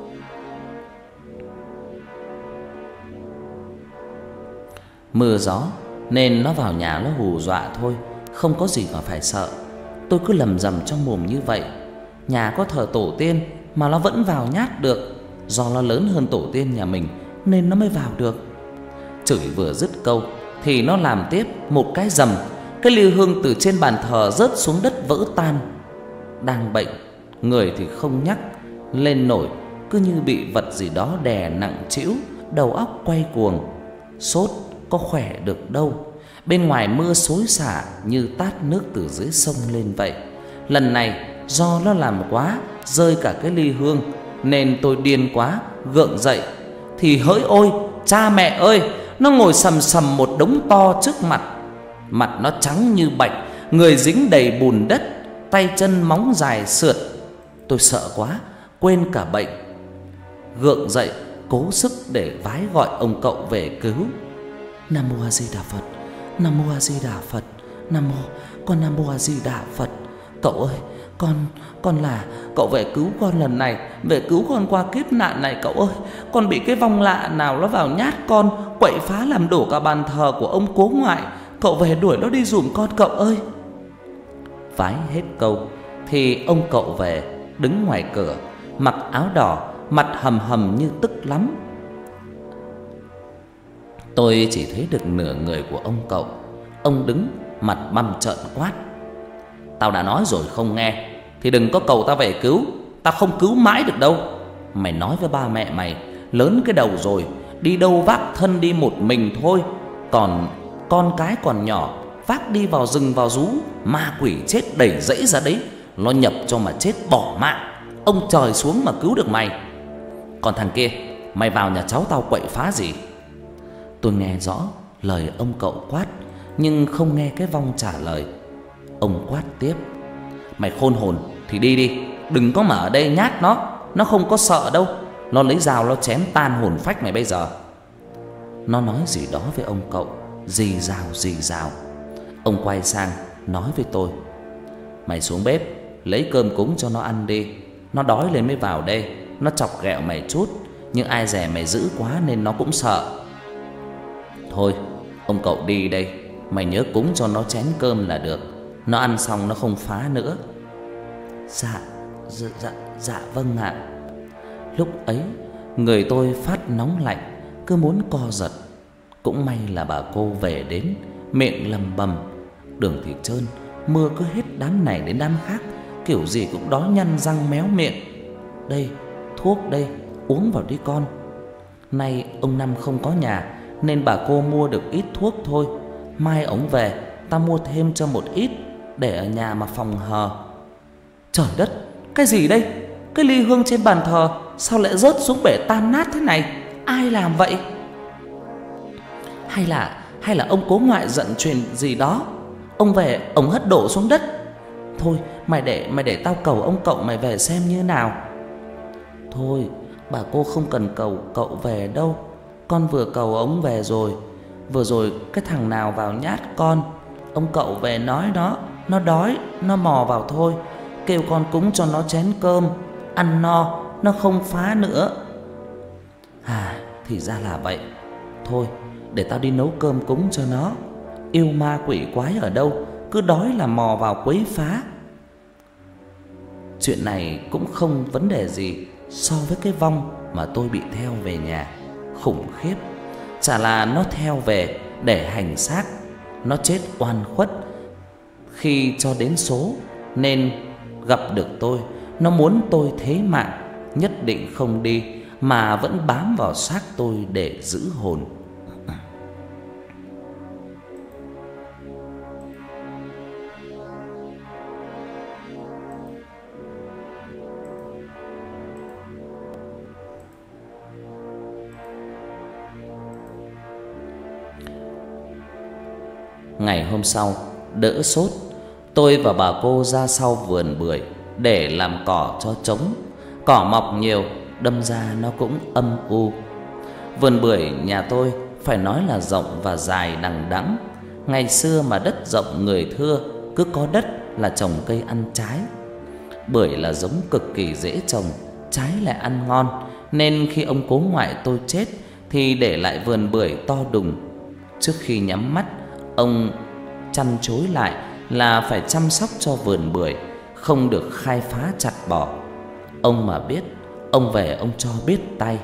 Mưa gió nên nó vào nhà nó hù dọa thôi, không có gì mà phải sợ. Tôi cứ lầm rầm trong mồm như vậy. Nhà có thờ tổ tiên mà nó vẫn vào nhát được, do nó lớn hơn tổ tiên nhà mình nên nó mới vào được. Chửi vừa dứt câu thì nó làm tiếp một cái rầm, cái ly hương từ trên bàn thờ rớt xuống đất vỡ tan. Đang bệnh, người thì không nhắc lên nổi, cứ như bị vật gì đó đè nặng trĩu, đầu óc quay cuồng. Sốt có khỏe được đâu, bên ngoài mưa xối xả như tát nước từ dưới sông lên vậy. Lần này do nó làm quá, rơi cả cái ly hương, nên tôi điên quá, gượng dậy thì hỡi ôi, cha mẹ ơi, nó ngồi sầm sầm một đống to trước mặt. Mặt nó trắng như bạch, người dính đầy bùn đất, tay chân móng dài sượt. Tôi sợ quá, quên cả bệnh. Gượng dậy, cố sức để vái gọi ông cậu về cứu. "Nam mô A Di Đà Phật, Nam mô A Di Đà Phật, Nam mô, con Nam mô A Di Đà Phật. Cậu ơi, con con là cậu về cứu con lần này, về cứu con qua kiếp nạn này cậu ơi. Con bị cái vong lạ nào nó vào nhát con, quậy phá làm đổ cả bàn thờ của ông cố ngoại. Cậu về đuổi nó đi giùm con cậu ơi." Vái hết câu thì ông cậu về, đứng ngoài cửa, mặc áo đỏ, mặt hầm hầm như tức lắm. Tôi chỉ thấy được nửa người của ông cậu. Ông đứng mặt băm trợn quát: "Tao đã nói rồi không nghe thì đừng có cầu tao về cứu, tao không cứu mãi được đâu. Mày nói với ba mẹ mày, lớn cái đầu rồi, đi đâu vác thân đi một mình thôi. Còn con cái còn nhỏ, vác đi vào rừng vào rú, ma quỷ chết đầy rẫy ra đấy, nó nhập cho mà chết bỏ mạng. Ông trời xuống mà cứu được mày. Còn thằng kia, mày vào nhà cháu tao quậy phá gì?" Tôi nghe rõ lời ông cậu quát, nhưng không nghe cái vong trả lời. Ông quát tiếp: "Mày khôn hồn thì đi đi, đừng có mà ở đây nhát nó, nó không có sợ đâu. Nó lấy dao nó chém tan hồn phách mày bây giờ." Nó nói gì đó với ông cậu, rì rào rì rào. Ông quay sang nói với tôi: "Mày xuống bếp lấy cơm cúng cho nó ăn đi. Nó đói lên mới vào đây. Nó chọc ghẹo mày chút, nhưng ai dè mày dữ quá nên nó cũng sợ. Thôi, ông cậu đi đây, mày nhớ cúng cho nó chén cơm là được. Nó ăn xong nó không phá nữa." Dạ, dạ, dạ, dạ vâng ạ." Lúc ấy người tôi phát nóng lạnh, cứ muốn co giật. Cũng may là bà cô về đến, miệng lầm bầm, đường thì trơn, Mưa cứ hết đám này đến đám khác, kiểu gì cũng đói nhăn răng méo miệng. Đây, thuốc đây, uống vào đi con. Nay ông Năm không có nhà nên bà cô mua được ít thuốc thôi. Mai ổng về ta mua thêm cho một ít để ở nhà mà phòng hờ. Trời đất, cái gì đây? Cái ly hương trên bàn thờ sao lại rớt xuống bể tan nát thế này? Ai làm vậy? Hay là hay là ông cố ngoại giận truyền gì đó, ông về ông hất đổ xuống đất. Thôi mày để mày để tao cầu ông cậu mày về xem như nào. Thôi bà cô không cần cầu cậu về đâu, con vừa cầu ông về rồi. Vừa rồi cái thằng nào vào nhát con, ông cậu về nói nó nó đói, nó mò vào thôi, kêu con cúng cho nó chén cơm, ăn no nó không phá nữa. À, thì ra là vậy. Thôi để tao đi nấu cơm cúng cho nó. Yêu ma quỷ quái ở đâu, cứ đói là mò vào quấy phá. Chuyện này cũng không vấn đề gì so với cái vong mà tôi bị theo về nhà. Khủng khiếp. Chả là nó theo về để hành xác, nó chết oan khuất khi cho đến số nên gặp được tôi. Nó muốn tôi thế mạng, nhất định không đi mà vẫn bám vào xác tôi để giữ hồn. Ngày hôm sau, đỡ sốt, tôi và bà cô ra sau vườn bưởi để làm cỏ cho trống. Cỏ mọc nhiều, đâm ra nó cũng âm u. Vườn bưởi nhà tôi phải nói là rộng và dài đằng đẵng. Ngày xưa mà đất rộng người thưa, cứ có đất là trồng cây ăn trái. Bưởi là giống cực kỳ dễ trồng, trái lại ăn ngon, nên khi ông cố ngoại tôi chết thì để lại vườn bưởi to đùng. Trước khi nhắm mắt, ông chăn chối lại là phải chăm sóc cho vườn bưởi, không được khai phá chặt bỏ. Ông mà biết, ông về ông cho biết tay.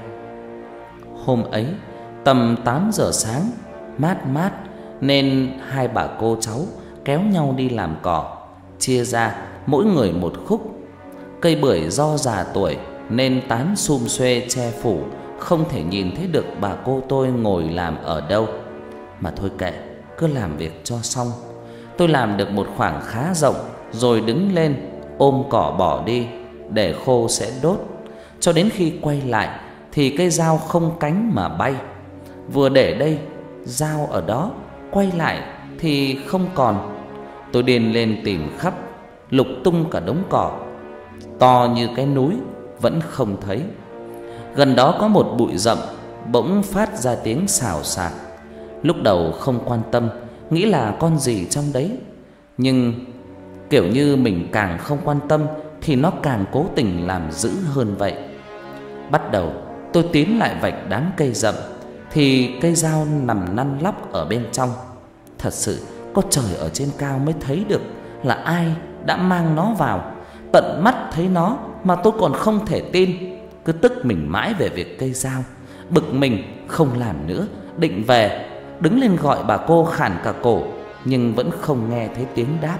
Hôm ấy tầm tám giờ sáng, mát mát nên hai bà cô cháu kéo nhau đi làm cỏ, chia ra mỗi người một khúc. Cây bưởi do già tuổi nên tán sum xuê che phủ, không thể nhìn thấy được bà cô tôi ngồi làm ở đâu. Mà thôi kệ, cứ làm việc cho xong. Tôi làm được một khoảng khá rộng rồi đứng lên ôm cỏ bỏ đi, để khô sẽ đốt. Cho đến khi quay lại thì cây dao không cánh mà bay. Vừa để đây, dao ở đó, quay lại thì không còn. Tôi điên lên tìm khắp, lục tung cả đống cỏ to như cái núi, vẫn không thấy. Gần đó có một bụi rậm, bỗng phát ra tiếng xào xạc. Lúc đầu không quan tâm, nghĩ là con gì trong đấy. Nhưng kiểu như mình càng không quan tâm thì nó càng cố tình làm dữ hơn vậy. Bắt đầu tôi tiến lại vạch đám cây rậm thì cây dao nằm năn lóc ở bên trong. Thật sự có trời ở trên cao mới thấy được là ai đã mang nó vào. Tận mắt thấy nó mà tôi còn không thể tin, cứ tức mình mãi về việc cây dao. Bực mình không làm nữa, định về, đứng lên gọi bà cô khản cả cổ, nhưng vẫn không nghe thấy tiếng đáp.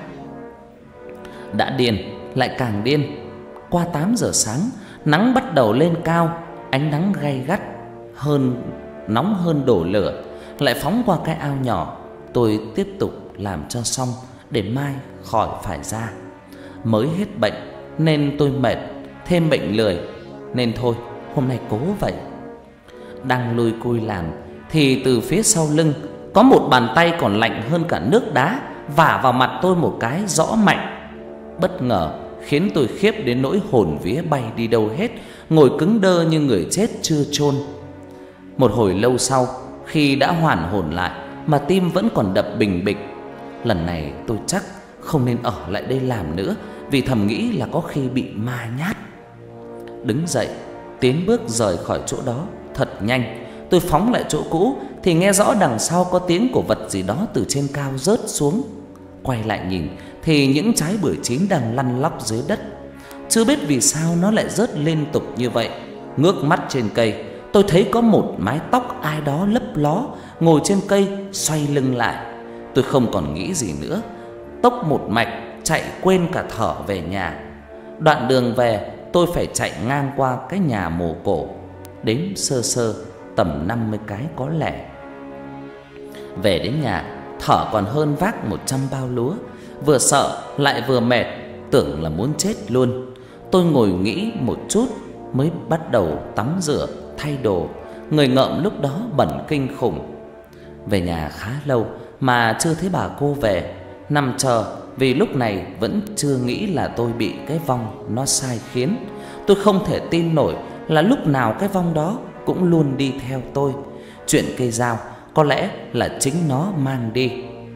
Đã điên lại càng điên. Qua tám giờ sáng, nắng bắt đầu lên cao, ánh nắng gay gắt hơn, nóng hơn đổ lửa, lại phóng qua cái ao nhỏ. Tôi tiếp tục làm cho xong để mai khỏi phải ra. Mới hết bệnh nên tôi mệt, thêm bệnh lười nên thôi hôm nay cố vậy. Đang lùi cui làm thì từ phía sau lưng có một bàn tay còn lạnh hơn cả nước đá vả vào mặt tôi một cái rõ mạnh. Bất ngờ khiến tôi khiếp đến nỗi hồn vía bay đi đâu hết, ngồi cứng đơ như người chết chưa chôn. Một hồi lâu sau, khi đã hoàn hồn lại mà tim vẫn còn đập bình bịch, lần này tôi chắc không nên ở lại đây làm nữa, vì thầm nghĩ là có khi bị ma nhát. Đứng dậy, tiến bước rời khỏi chỗ đó thật nhanh. Tôi phóng lại chỗ cũ thì nghe rõ đằng sau có tiếng của vật gì đó từ trên cao rớt xuống. Quay lại nhìn thì những trái bưởi chín đang lăn lóc dưới đất. Chưa biết vì sao nó lại rớt liên tục như vậy. Ngước mắt trên cây, tôi thấy có một mái tóc ai đó lấp ló ngồi trên cây xoay lưng lại. Tôi không còn nghĩ gì nữa, tốc một mạch chạy quên cả thở về nhà. Đoạn đường về tôi phải chạy ngang qua cái nhà mồ cổ, đếm sơ sơ tầm năm mươi cái có lẽ. Về đến nhà, thở còn hơn vác một trăm bao lúa, vừa sợ lại vừa mệt, tưởng là muốn chết luôn. Tôi ngồi nghĩ một chút mới bắt đầu tắm rửa, thay đồ. Người ngợm lúc đó bẩn kinh khủng. Về nhà khá lâu mà chưa thấy bà cô về, nằm chờ vì lúc này vẫn chưa nghĩ là tôi bị cái vong nó sai khiến. Tôi không thể tin nổi là lúc nào cái vong đó cũng luôn đi theo tôi. Chuyện cây dao có lẽ là chính nó mang đi.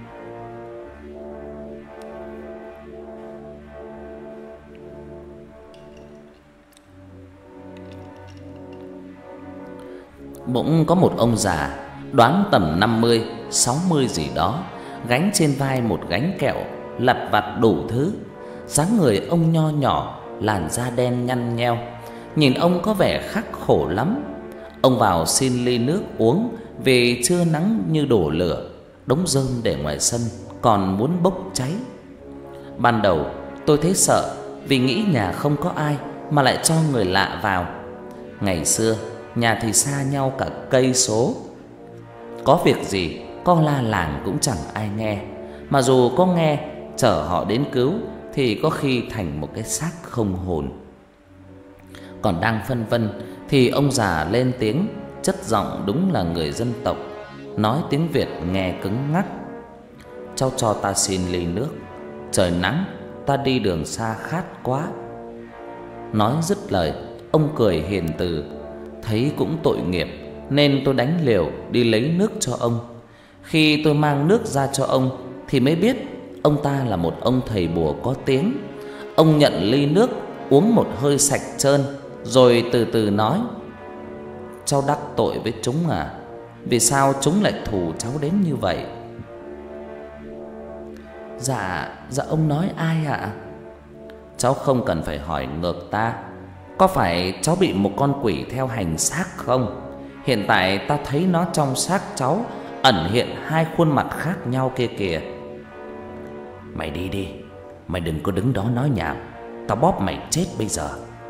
Bỗng có một ông già, đoán tầm năm mươi, sáu mươi gì đó, gánh trên vai một gánh kẹo, lặt vặt đủ thứ. Dáng người ông nho nhỏ, làn da đen nhăn nheo, nhìn ông có vẻ khắc khổ lắm. Ông vào xin ly nước uống vì trưa nắng như đổ lửa, đống rơm để ngoài sân còn muốn bốc cháy. Ban đầu tôi thấy sợ vì nghĩ nhà không có ai mà lại cho người lạ vào. Ngày xưa nhà thì xa nhau cả cây số, có việc gì có la làng cũng chẳng ai nghe, mà dù có nghe chở họ đến cứu thì có khi thành một cái xác không hồn. Còn đang phân vân thì ông già lên tiếng, chất giọng đúng là người dân tộc, nói tiếng Việt nghe cứng ngắc. Cháu cho ta xin ly nước, trời nắng, ta đi đường xa khát quá. Nói dứt lời, ông cười hiền từ. Thấy cũng tội nghiệp nên tôi đánh liều đi lấy nước cho ông. Khi tôi mang nước ra cho ông thì mới biết ông ta là một ông thầy bùa có tiếng. Ông nhận ly nước, uống một hơi sạch trơn, rồi từ từ nói: cháu đắc tội với chúng à? Vì sao chúng lại thù cháu đến như vậy? Dạ, dạ ông nói ai ạ? Cháu không cần phải hỏi ngược ta. Có phải cháu bị một con quỷ theo hành xác không? Hiện tại ta thấy nó trong xác cháu ẩn hiện hai khuôn mặt khác nhau kia kìa. Mày đi đi, mày đừng có đứng đó nói nhảm, tao bóp mày chết bây giờ.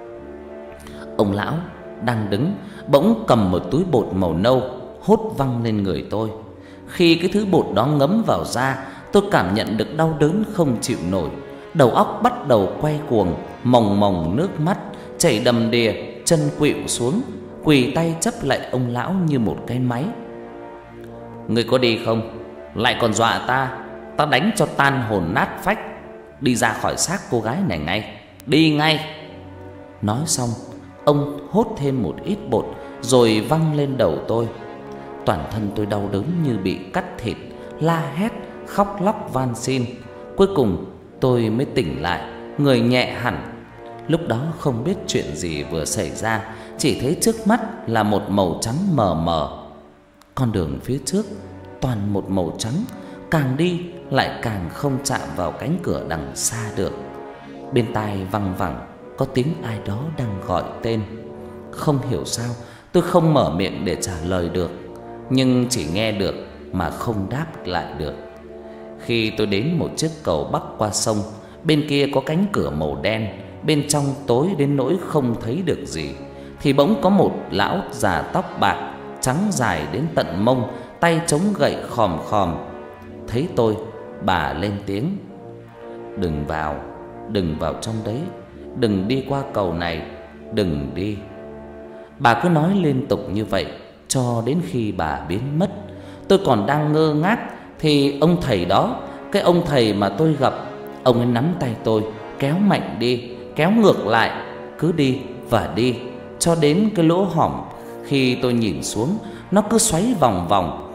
Ông lão đang đứng bỗng cầm một túi bột màu nâu hốt văng lên người tôi. Khi cái thứ bột đó ngấm vào da, tôi cảm nhận được đau đớn không chịu nổi. Đầu óc bắt đầu quay cuồng, mòng mòng nước mắt chảy đầm đìa, chân khuỵu xuống, quỳ tay chấp lại ông lão như một cái máy. Ngươi có đi không? Lại còn dọa ta, ta đánh cho tan hồn nát phách. Đi ra khỏi xác cô gái này ngay, đi ngay. Nói xong, ông hốt thêm một ít bột rồi văng lên đầu tôi. Toàn thân tôi đau đớn như bị cắt thịt, la hét, khóc lóc van xin. Cuối cùng tôi mới tỉnh lại, người nhẹ hẳn. Lúc đó không biết chuyện gì vừa xảy ra, chỉ thấy trước mắt là một màu trắng mờ mờ. Con đường phía trước toàn một màu trắng, càng đi lại càng không chạm vào cánh cửa đằng xa được. Bên tai văng vẳng có tiếng ai đó đang gọi tên. Không hiểu sao tôi không mở miệng để trả lời được, nhưng chỉ nghe được mà không đáp lại được. Khi tôi đến một chiếc cầu bắc qua sông, bên kia có cánh cửa màu đen, bên trong tối đến nỗi không thấy được gì, thì bỗng có một lão già tóc bạc, trắng dài đến tận mông, tay chống gậy khòm khòm. Thấy tôi, bà lên tiếng: đừng vào, đừng vào trong đấy, đừng đi qua cầu này, đừng đi. Bà cứ nói liên tục như vậy cho đến khi bà biến mất. Tôi còn đang ngơ ngác thì ông thầy đó, cái ông thầy mà tôi gặp, ông ấy nắm tay tôi, kéo mạnh đi, kéo ngược lại, cứ đi và đi cho đến cái lỗ hổng. Khi tôi nhìn xuống, nó cứ xoáy vòng vòng.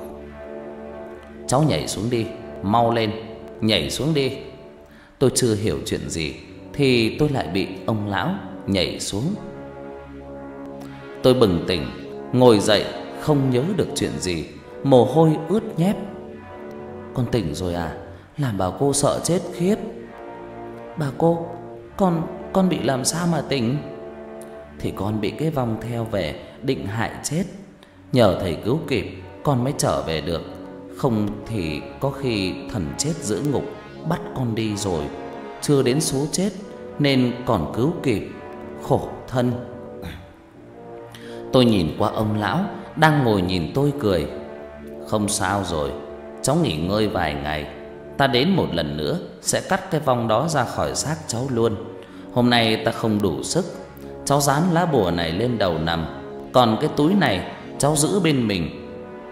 Cháu nhảy xuống đi, mau lên, nhảy xuống đi. Tôi chưa hiểu chuyện gì thì tôi lại bị ông lão nhảy xuống. Tôi bừng tỉnh, ngồi dậy không nhớ được chuyện gì, mồ hôi ướt nhép. Con tỉnh rồi à? Làm bà cô sợ chết khiếp. Bà cô, con con bị làm sao mà tỉnh? Thì con bị cái vong theo về định hại chết. Nhờ thầy cứu kịp con mới trở về được, không thì có khi thần chết giữa ngục bắt con đi rồi, chưa đến số chết nên còn cứu kịp, khổ thân. Tôi nhìn qua ông lão đang ngồi nhìn tôi cười. Không sao rồi, cháu nghỉ ngơi vài ngày, ta đến một lần nữa sẽ cắt cái vong đó ra khỏi xác cháu luôn. Hôm nay ta không đủ sức, cháu dán lá bùa này lên đầu nằm, còn cái túi này cháu giữ bên mình.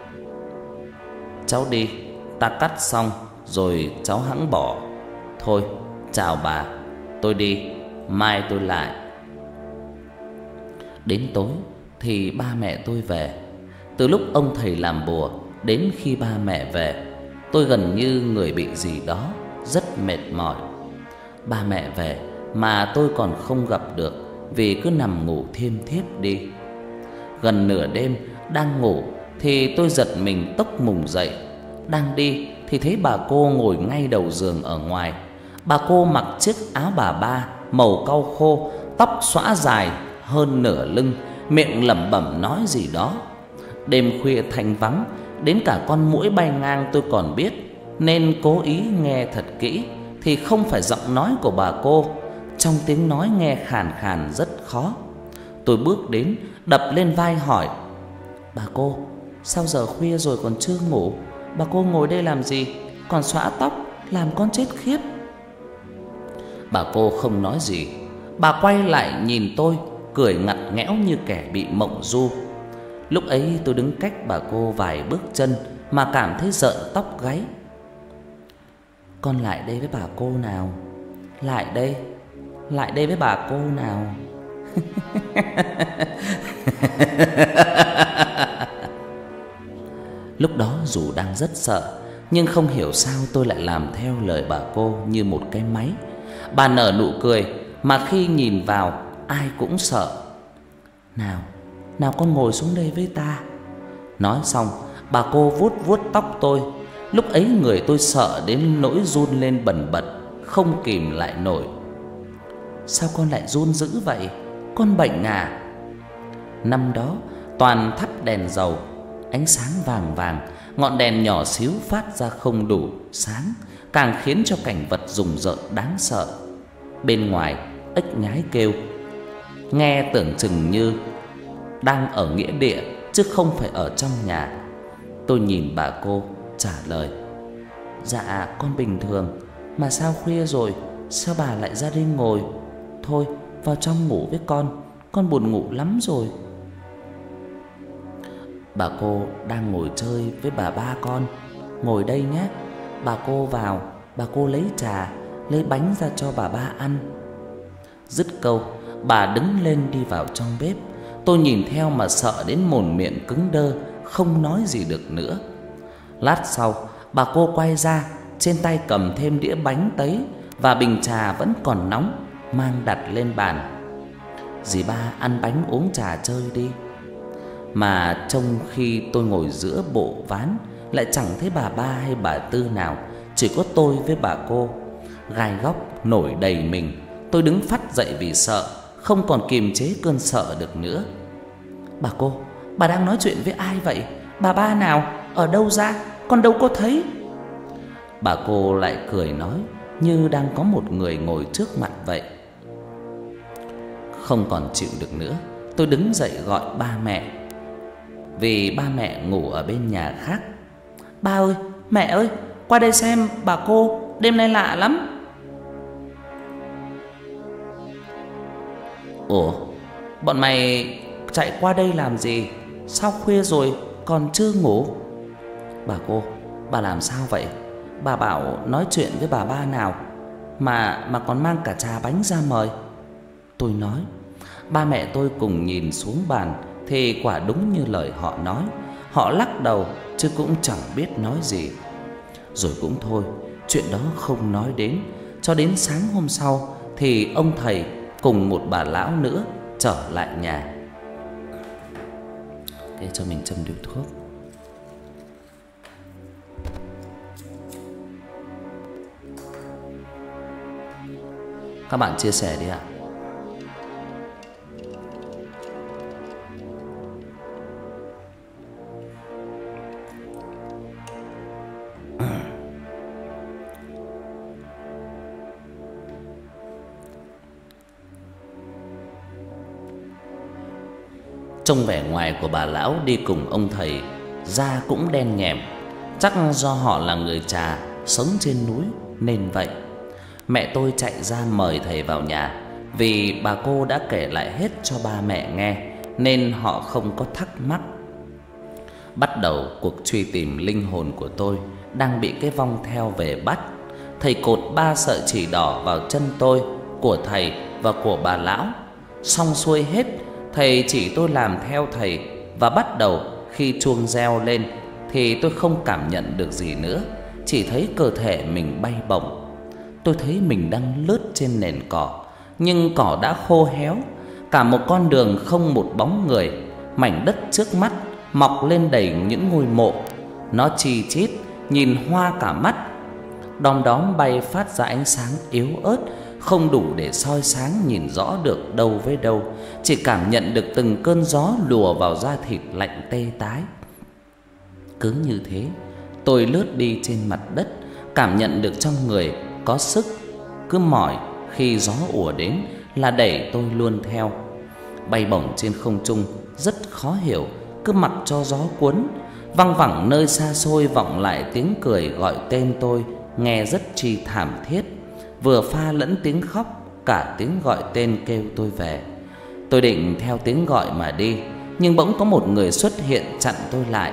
Cháu đi, ta cắt xong rồi cháu hẵng bỏ. Thôi, chào bà, tôi đi, mai tôi lại. Đến tối thì ba mẹ tôi về. Từ lúc ông thầy làm bùa đến khi ba mẹ về, tôi gần như người bị gì đó, rất mệt mỏi. Ba mẹ về mà tôi còn không gặp được vì cứ nằm ngủ thiêm thiếp đi. Gần nửa đêm đang ngủ thì tôi giật mình tốc mùng dậy. Đang đi thì thấy bà cô ngồi ngay đầu giường ở ngoài. Bà cô mặc chiếc áo bà ba màu cau khô, tóc xõa dài hơn nửa lưng, miệng lẩm bẩm nói gì đó. Đêm khuya thanh vắng, đến cả con muỗi bay ngang tôi còn biết, nên cố ý nghe thật kỹ thì không phải giọng nói của bà cô. Trong tiếng nói nghe khàn khàn rất khó. Tôi bước đến, đập lên vai hỏi: "Bà cô, sao giờ khuya rồi còn chưa ngủ? Bà cô ngồi đây làm gì? Còn xõa tóc, làm con chết khiếp." Bà cô không nói gì. Bà quay lại nhìn tôi, cười ngặt nghẽo như kẻ bị mộng du. Lúc ấy tôi đứng cách bà cô vài bước chân mà cảm thấy rợn tóc gáy. "Con lại đây với bà cô nào. Lại đây, lại đây với bà cô nào." Lúc đó dù đang rất sợ, nhưng không hiểu sao tôi lại làm theo lời bà cô như một cái máy. Bà nở nụ cười mà khi nhìn vào ai cũng sợ. "Nào, nào con ngồi xuống đây với ta." Nói xong, bà cô vuốt vuốt tóc tôi. Lúc ấy người tôi sợ đến nỗi run lên bần bật, không kìm lại nổi. "Sao con lại run dữ vậy? Con bệnh à?" Năm đó toàn thắp đèn dầu, ánh sáng vàng vàng, ngọn đèn nhỏ xíu phát ra không đủ sáng, càng khiến cho cảnh vật rùng rợn đáng sợ. Bên ngoài ếch nhái kêu, nghe tưởng chừng như đang ở nghĩa địa chứ không phải ở trong nhà. Tôi nhìn bà cô trả lời: "Dạ con bình thường, mà sao khuya rồi sao bà lại ra đây ngồi? Thôi vào trong ngủ với con, con buồn ngủ lắm rồi." Bà cô đang ngồi chơi với bà ba con. "Ngồi đây nhé." Bà cô vào, bà cô lấy trà, lấy bánh ra cho bà ba ăn. Dứt câu, bà đứng lên đi vào trong bếp. Tôi nhìn theo mà sợ đến mồm miệng cứng đơ, không nói gì được nữa. Lát sau, bà cô quay ra, trên tay cầm thêm đĩa bánh tấy và bình trà vẫn còn nóng, mang đặt lên bàn. "Dì ba ăn bánh uống trà chơi đi." Mà trong khi tôi ngồi giữa bộ ván, lại chẳng thấy bà ba hay bà Tư nào, chỉ có tôi với bà cô. Gai góc nổi đầy mình, tôi đứng phắt dậy vì sợ, không còn kiềm chế cơn sợ được nữa. "Bà cô, bà đang nói chuyện với ai vậy? Bà ba nào? Ở đâu ra? Con đâu có thấy." Bà cô lại cười nói như đang có một người ngồi trước mặt vậy. Không còn chịu được nữa, tôi đứng dậy gọi ba mẹ, vì ba mẹ ngủ ở bên nhà khác. "Ba ơi, mẹ ơi, qua đây xem bà cô, đêm nay lạ lắm." "Ủa, bọn mày chạy qua đây làm gì? Sao khuya rồi còn chưa ngủ?" "Bà cô, bà làm sao vậy? Bà bảo nói chuyện với bà ba nào Mà mà còn mang cả trà bánh ra mời." Tôi nói. Ba mẹ tôi cùng nhìn xuống bàn thì quả đúng như lời họ nói. Họ lắc đầu chứ cũng chẳng biết nói gì. Rồi cũng thôi, chuyện đó không nói đến. Cho đến sáng hôm sau thì ông thầy cùng một bà lão nữa trở lại nhà. Để cho mình châm điếu thuốc. Các bạn chia sẻ đi ạ. Trông vẻ ngoài của bà lão đi cùng ông thầy, da cũng đen nhẻm, chắc do họ là người Trà sống trên núi nên vậy. Mẹ tôi chạy ra mời thầy vào nhà, vì bà cô đã kể lại hết cho ba mẹ nghe nên họ không có thắc mắc. Bắt đầu cuộc truy tìm linh hồn của tôi đang bị cái vong theo về bắt. Thầy cột ba sợi chỉ đỏ vào chân tôi, của thầy và của bà lão. Xong xuôi hết, thầy chỉ tôi làm theo thầy, và bắt đầu khi chuông reo lên thì tôi không cảm nhận được gì nữa, chỉ thấy cơ thể mình bay bổng. Tôi thấy mình đang lướt trên nền cỏ, nhưng cỏ đã khô héo, cả một con đường không một bóng người. Mảnh đất trước mắt mọc lên đầy những ngôi mộ, nó chi chít nhìn hoa cả mắt. Đom đóm bay phát ra ánh sáng yếu ớt, không đủ để soi sáng nhìn rõ được đâu với đâu, chỉ cảm nhận được từng cơn gió lùa vào da thịt lạnh tê tái. Cứ như thế, tôi lướt đi trên mặt đất, cảm nhận được trong người có sức, cứ mỏi khi gió ùa đến là đẩy tôi luôn theo. Bay bổng trên không trung rất khó hiểu, cứ mặc cho gió cuốn. Văng vẳng nơi xa xôi vọng lại tiếng cười gọi tên tôi, nghe rất chi thảm thiết, vừa pha lẫn tiếng khóc, cả tiếng gọi tên kêu tôi về. Tôi định theo tiếng gọi mà đi, nhưng bỗng có một người xuất hiện chặn tôi lại.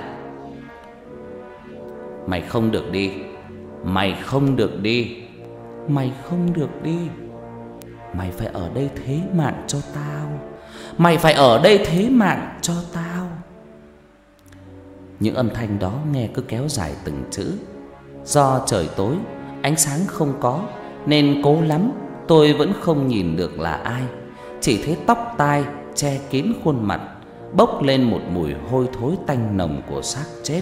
Mày không được đi, mày không được đi, mày không được đi. Mày phải ở đây thế mạng cho tao, mày phải ở đây thế mạng cho tao. Những âm thanh đó nghe cứ kéo dài từng chữ. Do trời tối, ánh sáng không có, nên cố lắm tôi vẫn không nhìn được là ai. Chỉ thấy tóc tai che kín khuôn mặt, bốc lên một mùi hôi thối tanh nồng của xác chết.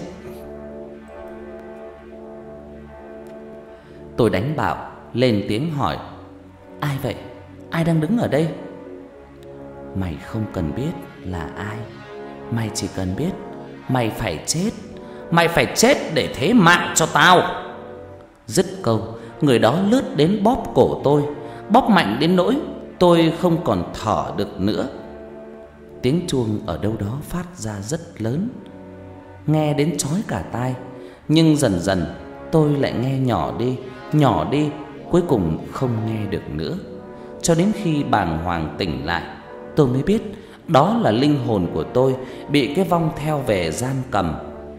Tôi đánh bạo lên tiếng hỏi: ai vậy? Ai đang đứng ở đây? Mày không cần biết là ai, mày chỉ cần biết mày phải chết. Mày phải chết để thế mạng cho tao. Dứt câu, người đó lướt đến bóp cổ tôi, bóp mạnh đến nỗi tôi không còn thở được nữa. Tiếng chuông ở đâu đó phát ra rất lớn, nghe đến chói cả tai. Nhưng dần dần tôi lại nghe nhỏ đi, nhỏ đi, cuối cùng không nghe được nữa. Cho đến khi bàng hoàng tỉnh lại, tôi mới biết đó là linh hồn của tôi bị cái vong theo về giam cầm.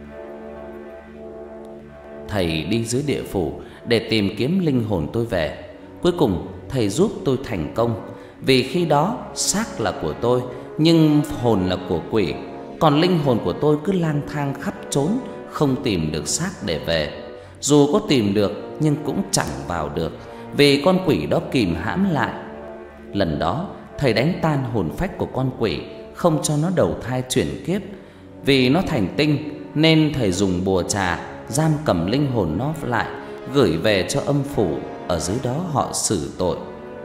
Thầy đi dưới địa phủ để tìm kiếm linh hồn tôi về. Cuối cùng thầy giúp tôi thành công, vì khi đó xác là của tôi nhưng hồn là của quỷ. Còn linh hồn của tôi cứ lang thang khắp trốn, không tìm được xác để về. Dù có tìm được nhưng cũng chẳng vào được, vì con quỷ đó kìm hãm lại. Lần đó thầy đánh tan hồn phách của con quỷ, không cho nó đầu thai chuyển kiếp. Vì nó thành tinh nên thầy dùng bùa trà giam cầm linh hồn nó lại, gửi về cho âm phủ, ở dưới đó họ xử tội.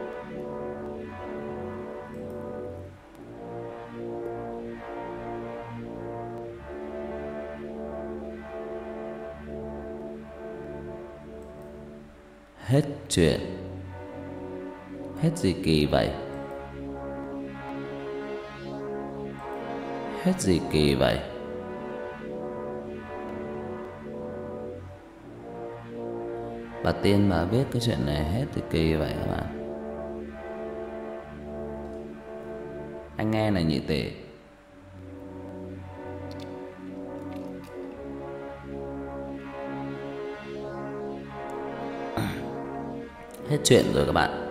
Hết chuyện. Hết gì kỳ vậy? Hết gì kỳ vậy? Bà Tiên mà viết cái chuyện này hết thì kỳ vậy các bạn. Anh nghe này nhị tỷ. Hết chuyện rồi các bạn.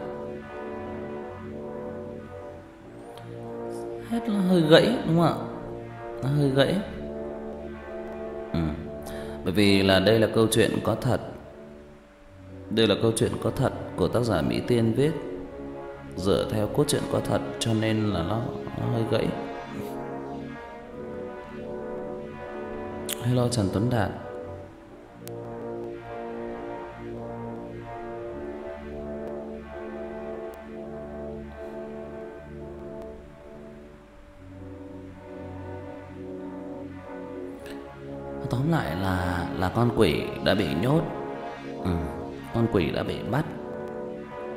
Hết là hơi gãy đúng không ạ? Nó hơi gãy. Ừ. Bởi vì là đây là câu chuyện có thật. Đây là câu chuyện có thật của tác giả Mỹ Tiên viết, dựa theo cốt truyện có thật, cho nên là nó, nó hơi gãy. Hello Trần Tuấn Đạt. Tóm lại là là con quỷ đã bị nhốt. Ừ, con quỷ đã bị bắt.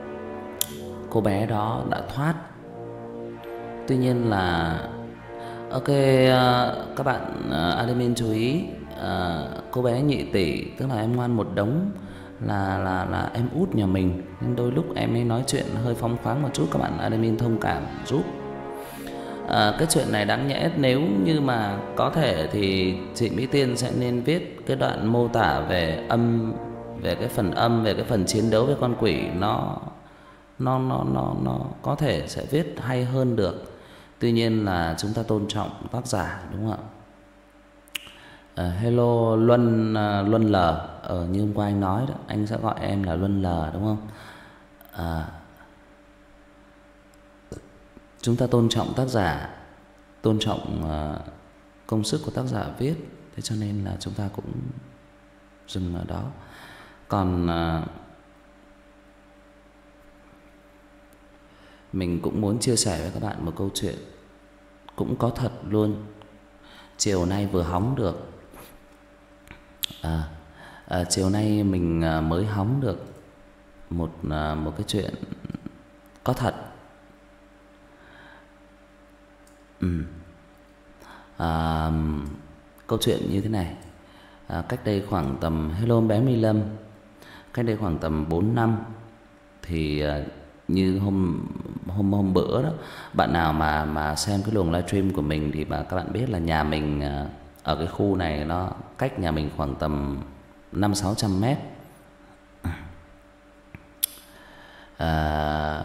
Cô bé đó đã thoát. Tuy nhiên là Ok, uh, các bạn uh, admin chú ý, uh, cô bé Nhị Tỷ tức là em ngoan một đống là là là em út nhà mình, nên đôi lúc em ấy nói chuyện hơi phóng khoáng một chút, các bạn admin thông cảm giúp. À, cái chuyện này đáng nhẽ nếu như mà có thể thì chị Mỹ Tiên sẽ nên viết cái đoạn mô tả về âm, về cái phần âm, về cái phần chiến đấu với con quỷ, nó nó nó nó nó có thể sẽ viết hay hơn được. Tuy nhiên là chúng ta tôn trọng tác giả, đúng không ạ? À, hello Luân, uh, Luân L, ờ, như hôm qua anh nói đó, anh sẽ gọi em là Luân L đúng không? À, chúng ta tôn trọng tác giả, tôn trọng uh, công sức của tác giả viết, thế cho nên là chúng ta cũng dừng ở đó. Còn uh, mình cũng muốn chia sẻ với các bạn một câu chuyện cũng có thật luôn. Chiều nay vừa hóng được. À, à chiều nay mình mới hóng được một một cái chuyện có thật. Ừ. À, câu chuyện như thế này. À, cách đây khoảng tầm, hello bé My Lâm, cách đây khoảng tầm bốn năm thì như hôm hôm hôm bữa đó, bạn nào mà mà xem cái luồng livestream của mình thì mà các bạn biết là nhà mình ở cái khu này nó cách nhà mình khoảng tầm năm sáu trăm mét. À,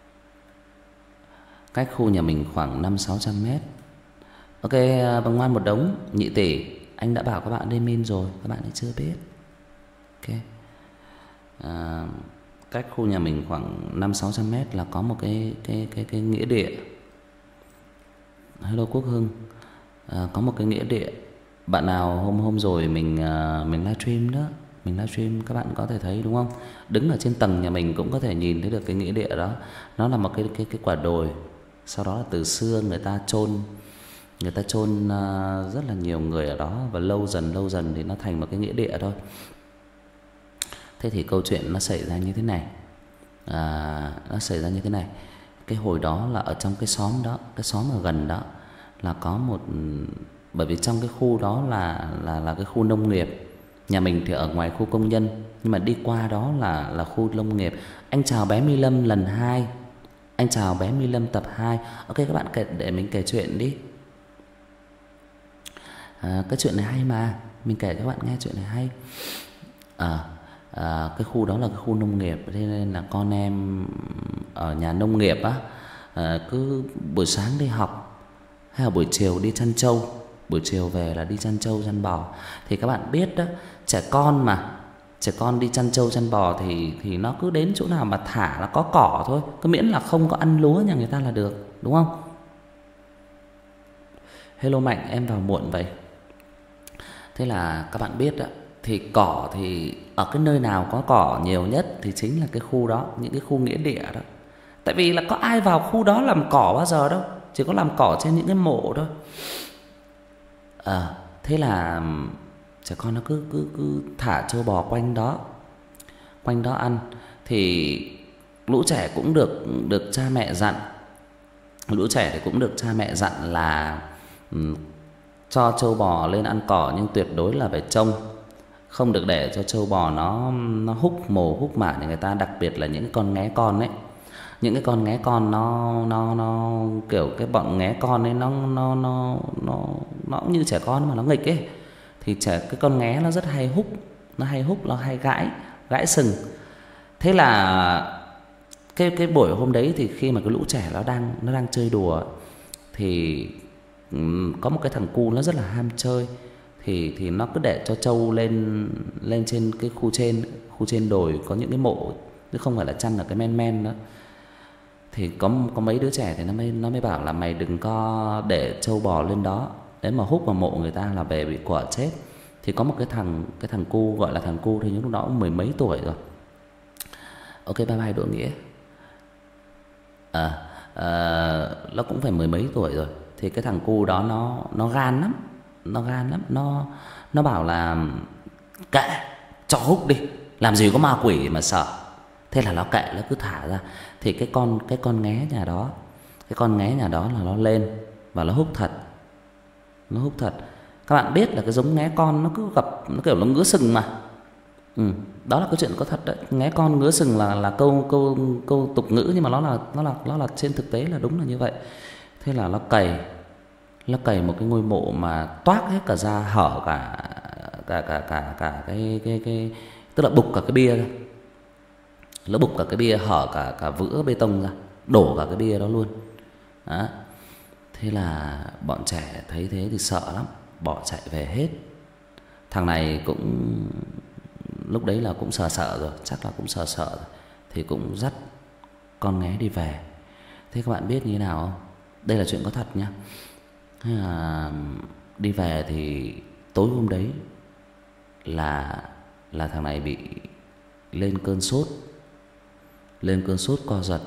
cách khu nhà mình khoảng năm sáu trăm mét. Ok, bằng ngoan một đống. Nhị Tỷ, anh đã bảo các bạn lên min rồi, các bạn ấy chưa biết. Ok. À, cách khu nhà mình khoảng năm sáu trăm mét là có một cái cái cái cái nghĩa địa. Hello Quốc Hưng. À, có một cái nghĩa địa. Bạn nào hôm hôm rồi mình uh, mình livestream đó, mình livestream các bạn có thể thấy đúng không? Đứng ở trên tầng nhà mình cũng có thể nhìn thấy được cái nghĩa địa đó. Nó là một cái cái cái quả đồi. Sau đó là từ xưa người ta chôn người ta chôn uh, rất là nhiều người ở đó, và lâu dần lâu dần thì nó thành một cái nghĩa địa thôi. Thế thì câu chuyện nó xảy ra như thế này. À, nó xảy ra như thế này. Cái hồi đó là ở trong cái xóm đó, cái xóm ở gần đó là có một, bởi vì trong cái khu đó là là là cái khu nông nghiệp. Nhà mình thì ở ngoài khu công nhân, nhưng mà đi qua đó là là khu nông nghiệp. Anh chào bé My Lâm lần hai. Anh chào bé My Lâm tập hai. Ok các bạn kể, để mình kể chuyện đi. À, cái chuyện này hay mà, mình kể cho các bạn nghe chuyện này hay. À, à, cái khu đó là cái khu nông nghiệp, thế nên là con em ở nhà nông nghiệp á, à, cứ buổi sáng đi học hay là buổi chiều đi chăn trâu, buổi chiều về là đi chăn trâu chăn bò. Thì các bạn biết đó, trẻ con mà, trẻ con đi chăn trâu chăn bò thì thì nó cứ đến chỗ nào mà thả là có cỏ thôi, cứ miễn là không có ăn lúa nhà người ta là được, đúng không? Hello Mạnh, em vào muộn vậy. Thế là các bạn biết đó, thì cỏ thì ở cái nơi nào có cỏ nhiều nhất thì chính là cái khu đó, những cái khu nghĩa địa đó. Tại vì là có ai vào khu đó làm cỏ bao giờ đâu, chỉ có làm cỏ trên những cái mộ thôi. À, thế là trẻ con nó cứ cứ cứ thả trâu bò quanh đó, quanh đó ăn. Thì lũ trẻ cũng được được cha mẹ dặn, lũ trẻ thì cũng được cha mẹ dặn là um, cho trâu bò lên ăn cỏ, nhưng tuyệt đối là phải trông, không được để cho trâu bò nó nó húc mồ húc mả thì người ta, đặc biệt là những cái con nghé con ấy. Những cái con nghé con nó nó nó kiểu cái bọn nghé con ấy nó nó nó nó nó cũng như trẻ con mà nó nghịch ấy. Thì trẻ cái con nghé nó rất hay húc, nó hay húc, nó hay gãi gãi sừng. Thế là cái cái buổi hôm đấy thì khi mà cái lũ trẻ nó đang nó đang chơi đùa thì có một cái thằng cu nó rất là ham chơi, thì thì nó cứ để cho trâu lên lên trên cái khu trên, khu trên đồi có những cái mộ, chứ không phải là chăn ở cái men men đó. Thì có có mấy đứa trẻ thì nó mới nó mới bảo là mày đừng có để trâu bò lên đó, nếu mà hút vào mộ người ta là về bị quả chết. Thì có một cái thằng cái thằng cu, gọi là thằng cu thì những lúc đó cũng mười mấy tuổi rồi. Ok, bye bye Đỗ Nghĩa. À, à nó cũng phải mười mấy tuổi rồi. Thì cái thằng cu đó nó nó gan lắm, nó gan lắm, nó nó bảo là kệ, cho hút đi, làm gì có ma quỷ mà sợ. Thế là nó kệ, nó cứ thả ra. Thì cái con cái con nghé nhà đó, cái con nghé nhà đó là nó lên và nó hút thật. nó húc thật. Các bạn biết là cái giống nghé con nó cứ gặp nó kiểu nó ngứa sừng mà. Ừ, đó là cái chuyện có thật đấy. Nghé con ngứa sừng là là câu câu câu tục ngữ, nhưng mà nó là nó là nó là trên thực tế là đúng là như vậy. Thế là nó cày nó cày một cái ngôi mộ mà toác hết cả da, hở cả cả cả cả cả cái cái cái tức là bục cả cái bia ra. Nó bục cả cái bia, hở cả cả vữa bê tông ra, đổ cả cái bia đó luôn. Đó. Thế là bọn trẻ thấy thế thì sợ lắm, bỏ chạy về hết. Thằng này cũng lúc đấy là cũng sợ sợ rồi, chắc là cũng sợ sợ rồi, thì cũng dắt con nghé đi về. Thế các bạn biết như thế nào không? Đây là chuyện có thật nhá. Thế là đi về thì tối hôm đấy là là thằng này bị lên cơn sốt, lên cơn sốt co giật.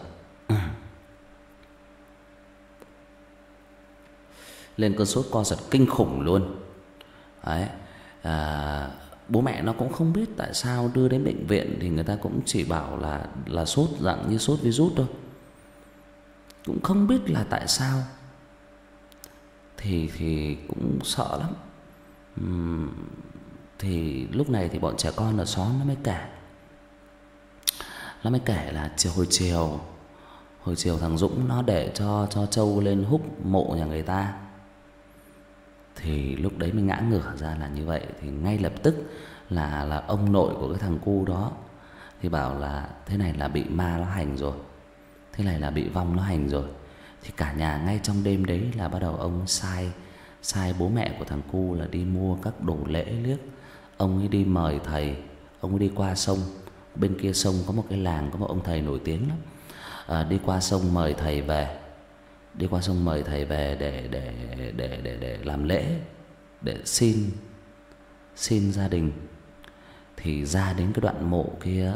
Lên cơn sốt co giật kinh khủng luôn. Đấy. À, bố mẹ nó cũng không biết tại sao đưa đến bệnh viện thì người ta cũng chỉ bảo là là sốt dạng như sốt virus thôi. Cũng không biết là tại sao. Thì thì cũng sợ lắm. Uhm, thì lúc này thì bọn trẻ con ở xóm nó mới kể. Nó mới kể là chiều hồi chiều Hồi chiều thằng Dũng nó để cho cho Châu lên húc mộ nhà người ta. Thì lúc đấy mình ngã ngửa ra là như vậy. Thì ngay lập tức là là ông nội của cái thằng cu đó thì bảo là thế này là bị ma nó hành rồi, thế này là bị vong nó hành rồi. Thì cả nhà ngay trong đêm đấy là bắt đầu ông sai sai bố mẹ của thằng cu là đi mua các đồ lễ liếc. Ông ấy đi mời thầy, ông ấy đi qua sông. Bên kia sông có một cái làng có một ông thầy nổi tiếng lắm. À, đi qua sông mời thầy về. Đi qua sông mời thầy về để để để để để làm lễ, để xin xin gia đình. Thì ra đến cái đoạn mộ kia,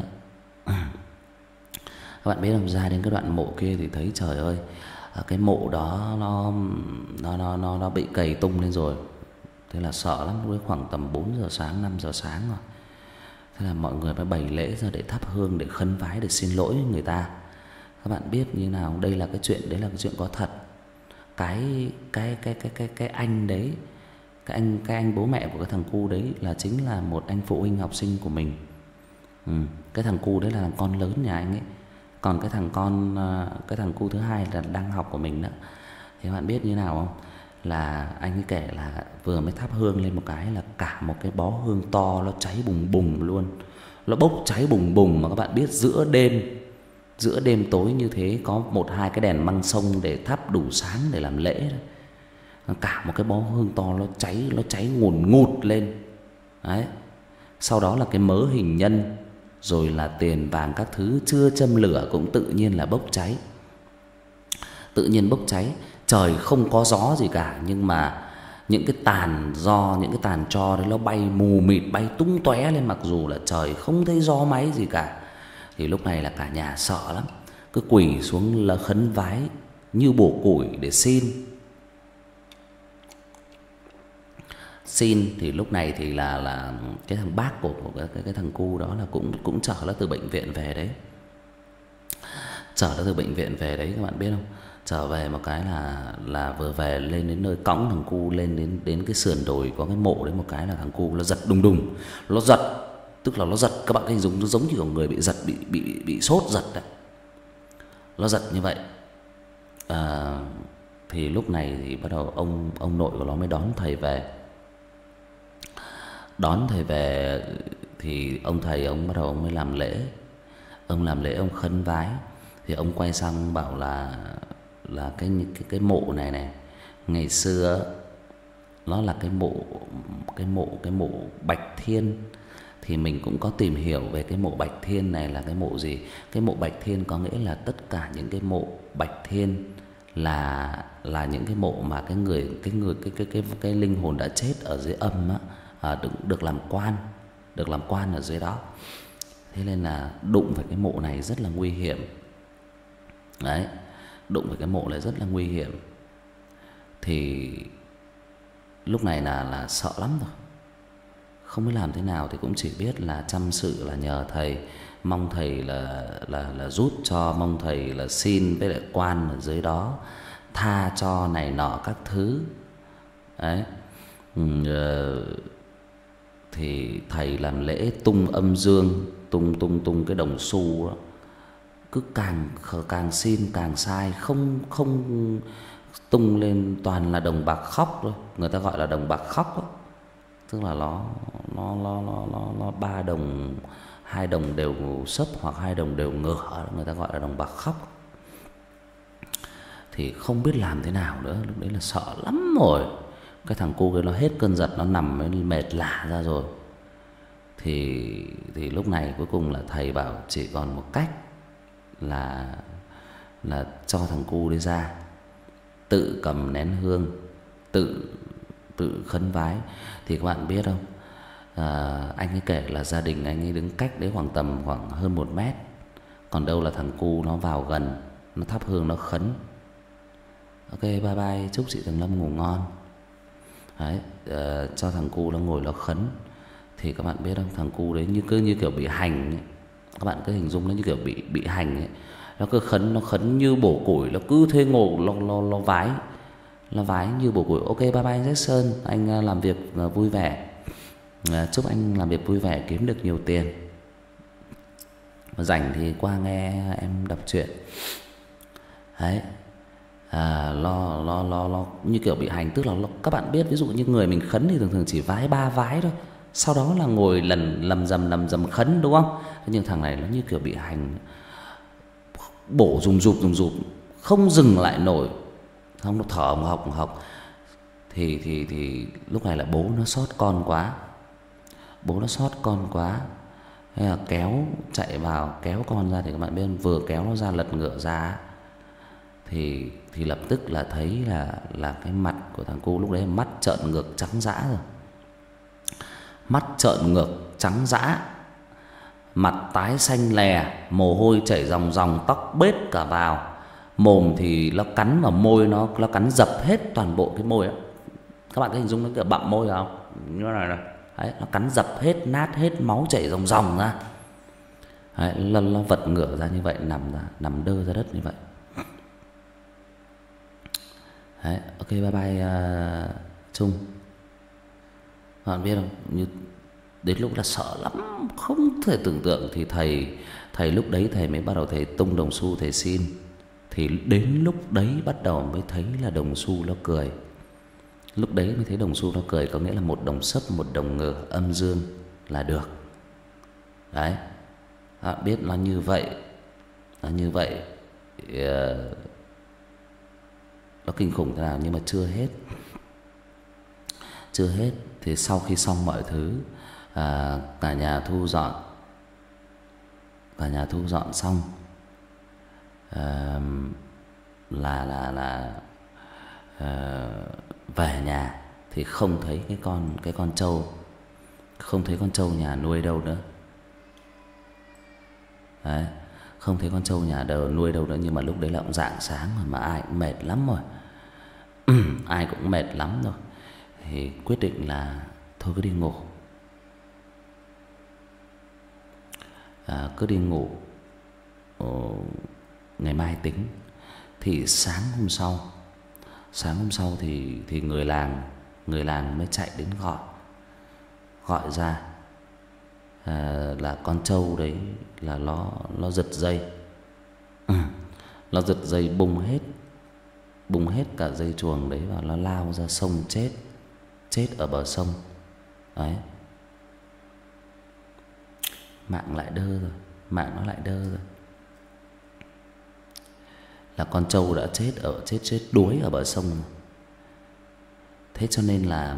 các bạn biết không, ra đến cái đoạn mộ kia thì thấy trời ơi, cái mộ đó nó nó nó nó nó bị cày tung lên rồi. Thế là sợ lắm, lúc đấy khoảng tầm bốn giờ sáng, năm giờ sáng rồi. Thế là mọi người phải bày lễ ra để thắp hương, để khấn vái, để xin lỗi người ta. Các bạn biết như nào, đây là cái chuyện, đấy là cái chuyện có thật. Cái cái cái cái cái cái anh đấy, cái anh cái anh bố mẹ của cái thằng cu đấy là chính là một anh phụ huynh học sinh của mình. Ừ, cái thằng cu đấy là thằng con lớn nhà anh ấy. Còn cái thằng con cái thằng cu thứ hai là đang học của mình đó. Thì các bạn biết như nào không? Là anh ấy kể là vừa mới thắp hương lên một cái là cả một cái bó hương to nó cháy bùng bùng luôn. Nó bốc cháy bùng bùng mà các bạn biết giữa đêm, giữa đêm tối như thế có một hai cái đèn măng sông để thắp đủ sáng để làm lễ đó. Cả một cái bó hương to nó cháy, nó cháy ngùn ngụt lên. Đấy. Sau đó là cái mớ hình nhân, rồi là tiền vàng các thứ chưa châm lửa cũng tự nhiên là bốc cháy. Tự nhiên bốc cháy. Trời không có gió gì cả, nhưng mà những cái tàn do những cái tàn tro đấy nó bay mù mịt, bay tung tóe lên, mặc dù là trời không thấy gió máy gì cả. Thì lúc này là cả nhà sợ lắm, cứ quỳ xuống là khấn vái như bổ củi để xin. Xin thì lúc này thì là là cái thằng bác của, của cái, cái cái thằng cu đó là cũng cũng chở nó từ bệnh viện về đấy. Chở nó từ bệnh viện về đấy, các bạn biết không? Trở về một cái là là vừa về lên đến nơi cõng thằng cu lên đến đến cái sườn đồi có cái mộ đấy, một cái là thằng cu nó giật đùng đùng. Nó giật, tức là nó giật, các bạn thấy giống nó giống như kiểu người bị giật, bị bị bị, bị sốt giật đấy. Nó giật như vậy. À, thì lúc này thì bắt đầu ông ông nội của nó mới đón thầy về. Đón thầy về thì ông thầy ông bắt đầu ông mới làm lễ. Ông làm lễ, ông khấn vái. Thì ông quay sang bảo là là cái cái cái mộ này này ngày xưa nó là cái mộ cái mộ cái mộ Bạch Thiên. Thì mình cũng có tìm hiểu về cái mộ Bạch Thiên này là cái mộ gì. Cái mộ Bạch Thiên có nghĩa là tất cả những cái mộ Bạch Thiên là là những cái mộ mà cái người cái người cái cái cái cái linh hồn đã chết ở dưới âm á, à, được được làm quan, được làm quan ở dưới đó. Thế nên là đụng phải cái mộ này rất là nguy hiểm. Đấy, đụng phải cái mộ này rất là nguy hiểm. Thì lúc này là là sợ lắm rồi, không biết làm thế nào, thì cũng chỉ biết là chăm sự là nhờ thầy, mong thầy là là là giúp cho, mong thầy là xin với lại quan ở dưới đó tha cho này nọ các thứ. Đấy. ừ, ờ, thì thầy làm lễ tung âm dương, tung tung tung cái đồng xu đó, cứ càng càng xin càng sai, không không tung lên toàn là đồng bạc khóc thôi, người ta gọi là đồng bạc khóc đó. Tức là nó nó nó nó nó, nó ba đồng, hai đồng đều sấp hoặc hai đồng đều ngửa, người ta gọi là đồng bạc khóc. Thì không biết làm thế nào nữa, lúc đấy là sợ lắm rồi. Cái thằng cu kia nó hết cơn giận, nó nằm mệt lả ra rồi. Thì thì lúc này cuối cùng là thầy bảo chỉ còn một cách là là cho thằng cu đi ra, tự cầm nén hương, tự tự khấn vái. Thì các bạn biết không, à, anh ấy kể là gia đình anh ấy đứng cách đấy khoảng tầm khoảng hơn một mét, còn đâu là thằng cu nó vào gần, nó thắp hương, nó khấn. Ok, bye bye, chúc chị Tường Lâm ngủ ngon. Đấy, uh, cho thằng cu nó ngồi nó khấn. Thì các bạn biết không, thằng cu đấy như cứ như kiểu bị hành ấy. Các bạn cứ hình dung nó như kiểu bị bị hành ấy. Nó cứ khấn, nó khấn như bổ củi, nó cứ thế ngồi lo lo lo vái. Nó vái như bổ củi. Ok, bye bye anh Jackson, anh làm việc vui vẻ. Chúc anh làm việc vui vẻ, kiếm được nhiều tiền. Rảnh thì qua nghe em đọc truyện. Đấy. À, lo lo lo lo như kiểu bị hành, tức là lo, các bạn biết ví dụ như người mình khấn thì thường thường chỉ vái ba vái thôi, sau đó là ngồi lần lầm rầm lầm rầm khấn, đúng không? Nhưng thằng này nó như kiểu bị hành, bổ rùng rụp rùng rụp không dừng lại nổi, không, nó thở hồng hộc hồng hộc. Thì thì thì lúc này là bố nó xót con quá, bố nó xót con quá, thế là kéo chạy vào kéo con ra. Thì các bạn biết vừa kéo nó ra, lật ngựa ra, thì thì lập tức là thấy là là cái mặt của thằng cu lúc đấy mắt trợn ngược trắng dã rồi, mắt trợn ngược trắng dã, mặt tái xanh lè, mồ hôi chảy ròng ròng, tóc bết cả vào, mồm thì nó cắn vào môi, nó nó cắn dập hết toàn bộ cái môi á. Các bạn có hình dung nó kiểu bặm môi không? Như thế này này. Đấy, nó cắn dập hết, nát hết, máu chảy ròng ròng ra. Đấy, nó, nó vật ngửa ra như vậy, nằm ra, nằm đơ ra đất như vậy. Đấy, ok, bye bye uh, Trung. Các bạn biết không, như đến lúc là sợ lắm, không thể tưởng tượng. Thì thầy thầy lúc đấy thầy mới bắt đầu thầy tung đồng xu, thầy xin. Thì đến lúc đấy bắt đầu mới thấy là đồng xu nó cười. Lúc đấy mới thấy đồng xu nó cười, có nghĩa là một đồng sấp, một đồng ngửa, âm dương là được. Đấy, à, biết nó như vậy, nó như vậy, uh, nó kinh khủng thế nào. Nhưng mà chưa hết, chưa hết. Thì sau khi xong mọi thứ, à, cả nhà thu dọn, cả nhà thu dọn xong, à, là là là à, về nhà thì không thấy cái con cái con trâu, không thấy con trâu nhà nuôi đâu nữa. Đấy, không thấy con trâu nhà đầu nuôi đâu nữa. Nhưng mà lúc đấy là cũng rạng sáng rồi, mà ai cũng mệt lắm rồi. Ai cũng mệt lắm rồi. Thì quyết định là thôi cứ đi ngủ, à, cứ đi ngủ, Ồ, ngày mai tính. Thì sáng hôm sau, sáng hôm sau thì thì người làng người làng mới chạy đến gọi gọi ra, à, là con trâu đấy là nó nó giật dây, nó giật dây bung hết, bung hết cả dây chuồng đấy, và nó lao ra sông chết, chết ở bờ sông. Đấy, mạng lại đơ rồi, mạng nó lại đơ rồi. Là con trâu đã chết ở chết chết đuối ở bờ sông rồi. Thế cho nên là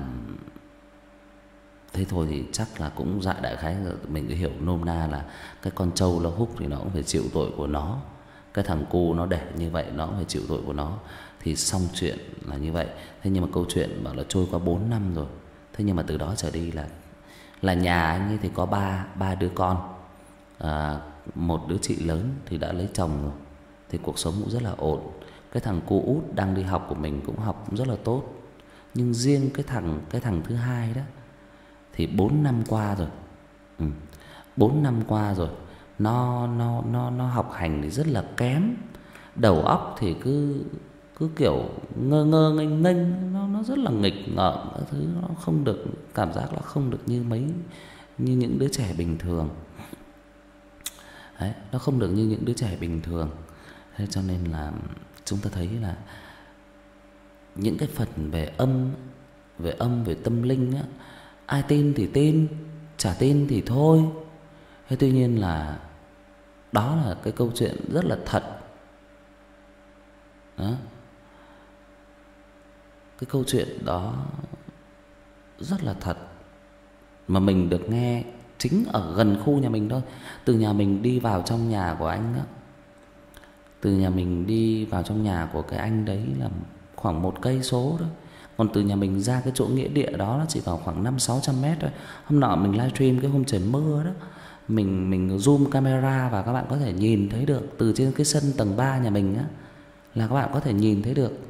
thế thôi thì chắc là cũng dạ đại khái mình cứ hiểu nôm na là cái con trâu nó húc thì nó cũng phải chịu tội của nó, cái thằng cu nó để như vậy nó cũng phải chịu tội của nó. Thì xong chuyện là như vậy. Thế nhưng mà câu chuyện bảo là trôi qua bốn năm rồi. Thế nhưng mà từ đó trở đi là là nhà anh ấy thì có ba ba đứa con, à, một đứa chị lớn thì đã lấy chồng rồi, thì cuộc sống cũng rất là ổn. Cái thằng cu út đang đi học của mình cũng học cũng rất là tốt. Nhưng riêng cái thằng cái thằng thứ hai đó thì bốn năm qua rồi, ừ, bốn năm qua rồi nó nó nó nó học hành thì rất là kém, đầu óc thì cứ cứ kiểu ngơ ngơ nghênh nghênh, nó nó rất là nghịch ngợm các thứ, nó không được, cảm giác là không được như mấy như những đứa trẻ bình thường. Đấy, nó không được như những đứa trẻ bình thường. Thế cho nên là chúng ta thấy là những cái phần về âm, về âm về tâm linh á, ai tin thì tin, chả tin thì thôi. Thế tuy nhiên là đó là cái câu chuyện rất là thật. Đó. Cái câu chuyện đó rất là thật, mà mình được nghe chính ở gần khu nhà mình thôi. Từ nhà mình đi vào trong nhà của anh á, từ nhà mình đi vào trong nhà của cái anh đấy là khoảng một cây số thôi. Còn từ nhà mình ra cái chỗ nghĩa địa đó nó chỉ vào khoảng năm sáu trăm mét thôi. Hôm nọ mình livestream cái hôm trời mưa đó, mình mình zoom camera và các bạn có thể nhìn thấy được từ trên cái sân tầng ba nhà mình á, là các bạn có thể nhìn thấy được,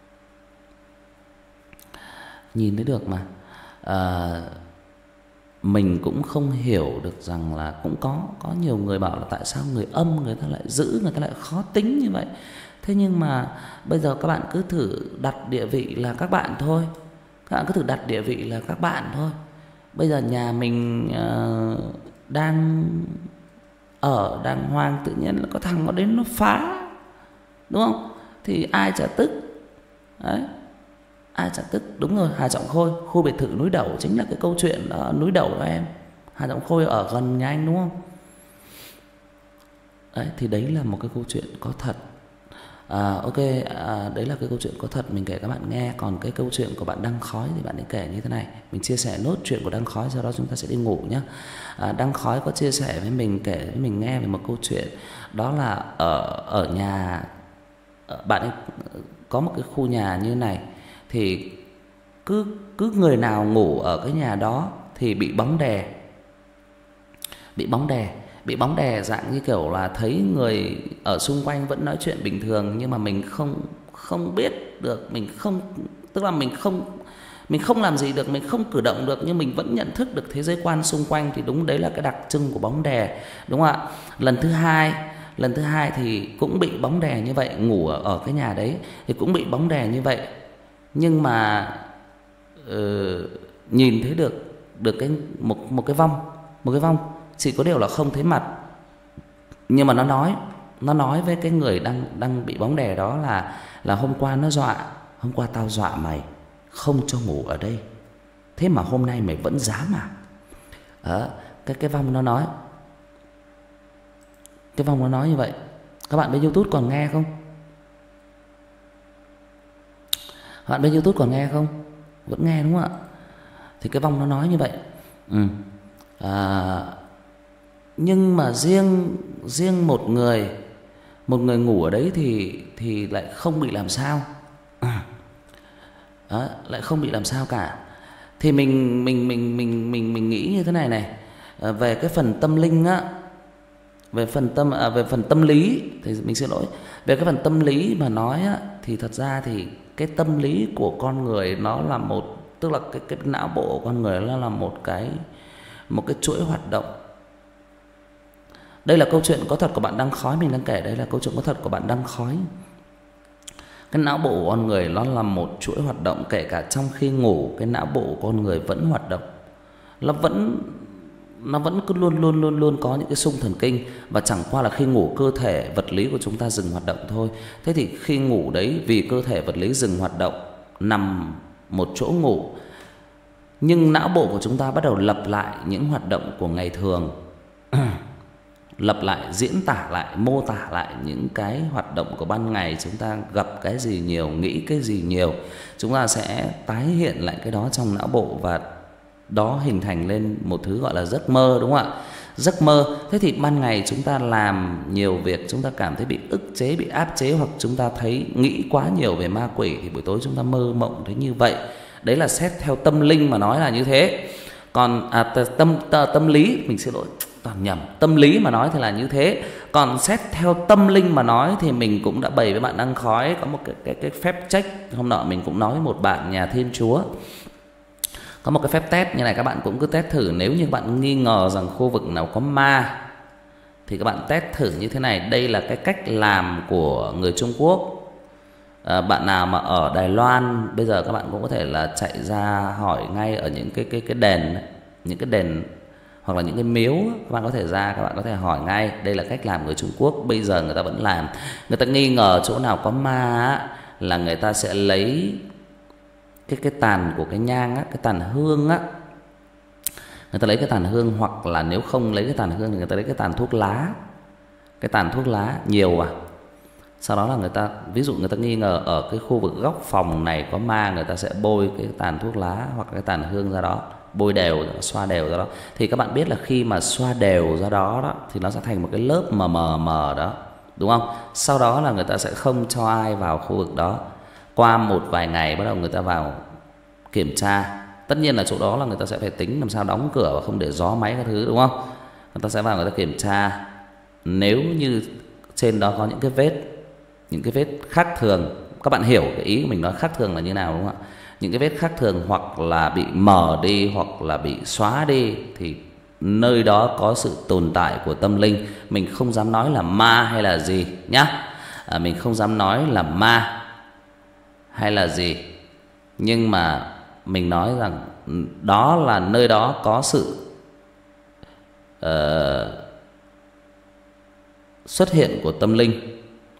nhìn thấy được mà. À, mình cũng không hiểu được rằng là cũng có có nhiều người bảo là tại sao người âm người ta lại giữ, người ta lại khó tính như vậy. Thế nhưng mà bây giờ các bạn cứ thử đặt địa vị là các bạn thôi. Các bạn cứ thử đặt địa vị là các bạn thôi. Bây giờ nhà mình uh, đang ở đàng hoàng, tự nhiên là có thằng nó đến nó phá, đúng không? Thì ai chả tức. Đấy, ai chả tức. Đúng rồi, Hà Trọng Khôi, khu biệt thự núi Đẩu chính là cái câu chuyện đó, núi Đẩu đó em. Hà Trọng Khôi ở gần nhà anh đúng không? Đấy, thì đấy là một cái câu chuyện có thật. À, ok, à, đấy là cái câu chuyện có thật mình kể các bạn nghe. Còn cái câu chuyện của bạn Đăng Khói thì bạn ấy kể như thế này. Mình chia sẻ nốt chuyện của Đăng Khói, sau đó chúng ta sẽ đi ngủ nhé. à, Đăng Khói có chia sẻ với mình, kể với mình nghe về một câu chuyện. Đó là ở, ở nhà bạn ấy có một cái khu nhà như này. Thì cứ, cứ người nào ngủ ở cái nhà đó thì bị bóng đè. Bị bóng đè Bị bóng đè dạng như kiểu là thấy người ở xung quanh vẫn nói chuyện bình thường, nhưng mà mình không không biết được, mình không, tức là mình không mình không làm gì được, mình không cử động được, nhưng mình vẫn nhận thức được thế giới quan xung quanh. Thì đúng đấy là cái đặc trưng của bóng đè, đúng không ạ? Lần thứ hai, lần thứ hai thì cũng bị bóng đè như vậy, ngủ ở, ở cái nhà đấy thì cũng bị bóng đè như vậy. Nhưng mà uh, nhìn thấy được được cái một một cái vong, một cái vong, chỉ có điều là không thấy mặt. Nhưng mà nó nói, nó nói với cái người đang đang bị bóng đè đó là là hôm qua nó dọa, hôm qua tao dọa mày không cho ngủ ở đây, thế mà hôm nay mày vẫn dám à? Đó, cái cái vong nó nói, cái vong nó nói như vậy. Các bạn bên YouTube còn nghe không? Các bạn bên YouTube còn nghe không? Vẫn nghe đúng không ạ? Thì cái vong nó nói như vậy. Ừ. À, nhưng mà riêng riêng một người một người ngủ ở đấy thì thì lại không bị làm sao. Đó, lại không bị làm sao cả. Thì mình mình mình mình mình mình nghĩ như thế này này, à, về cái phần tâm linh á, về phần tâm à, về phần tâm lý thì mình xin lỗi, về cái phần tâm lý mà nói á, thì thật ra thì cái tâm lý của con người nó là một, tức là cái cái não bộ của con người nó là một cái một cái chuỗi hoạt động. Đây là câu chuyện có thật của bạn Đăng Khói, mình đang kể đây là câu chuyện có thật của bạn Đăng Khói. Cái não bộ của con người nó là một chuỗi hoạt động, kể cả trong khi ngủ cái não bộ của con người vẫn hoạt động. Nó vẫn nó vẫn cứ luôn luôn luôn luôn có những cái xung thần kinh, và chẳng qua là khi ngủ cơ thể vật lý của chúng ta dừng hoạt động thôi. Thế thì khi ngủ đấy, vì cơ thể vật lý dừng hoạt động, nằm một chỗ ngủ, nhưng não bộ của chúng ta bắt đầu lặp lại những hoạt động của ngày thường. Lặp lại, diễn tả lại, mô tả lại những cái hoạt động của ban ngày. Chúng ta gặp cái gì nhiều, nghĩ cái gì nhiều, chúng ta sẽ tái hiện lại cái đó trong não bộ, và đó hình thành lên một thứ gọi là giấc mơ, đúng không ạ? Giấc mơ. Thế thì ban ngày chúng ta làm nhiều việc, chúng ta cảm thấy bị ức chế, bị áp chế, hoặc chúng ta thấy nghĩ quá nhiều về ma quỷ, thì buổi tối chúng ta mơ mộng thấy như vậy. Đấy là xét theo tâm linh mà nói là như thế. Còn à, tâm tâm lý, mình xin lỗi, toàn nhầm, tâm lý mà nói thì là như thế. Còn xét theo tâm linh mà nói thì mình cũng đã bày với bạn Đăng Khói có một cái cái cái phép check. Hôm nọ mình cũng nói với một bạn nhà Thiên Chúa, có một cái phép test như này, các bạn cũng cứ test thử. Nếu như các bạn nghi ngờ rằng khu vực nào có ma thì các bạn test thử như thế này. Đây là cái cách làm của người Trung Quốc. À, bạn nào mà ở Đài Loan bây giờ các bạn cũng có thể là chạy ra hỏi ngay ở những cái cái cái đền ấy, những cái đền hoặc là những cái miếu, các bạn có thể ra, các bạn có thể hỏi ngay. Đây là cách làm của người Trung Quốc, bây giờ người ta vẫn làm. Người ta nghi ngờ chỗ nào có ma á, là người ta sẽ lấy cái cái tàn của cái nhang á, cái tàn hương á, người ta lấy cái tàn hương, hoặc là nếu không lấy cái tàn hương thì người ta lấy cái tàn thuốc lá, cái tàn thuốc lá nhiều à. Sau đó là người ta, ví dụ người ta nghi ngờ ở cái khu vực góc phòng này có ma, người ta sẽ bôi cái tàn thuốc lá hoặc cái tàn hương ra đó, bôi đều, xoa đều ra đó. Thì các bạn biết là khi mà xoa đều ra đó, đó thì nó sẽ thành một cái lớp mờ mờ mờ đó, đúng không? Sau đó là người ta sẽ không cho ai vào khu vực đó. Qua một vài ngày bắt đầu người ta vào kiểm tra. Tất nhiên là chỗ đó là người ta sẽ phải tính làm sao đóng cửa và không để gió máy các thứ, đúng không? Người ta sẽ vào người ta kiểm tra. Nếu như trên đó có những cái vết, những cái vết khác thường, các bạn hiểu cái ý của mình nói khác thường là như nào đúng không ạ? Những cái vết khác thường hoặc là bị mờ đi hoặc là bị xóa đi thì nơi đó có sự tồn tại của tâm linh. Mình không dám nói là ma hay là gì nhá, à, mình không dám nói là ma hay là gì, nhưng mà mình nói rằng đó là nơi đó có sự uh, xuất hiện của tâm linh.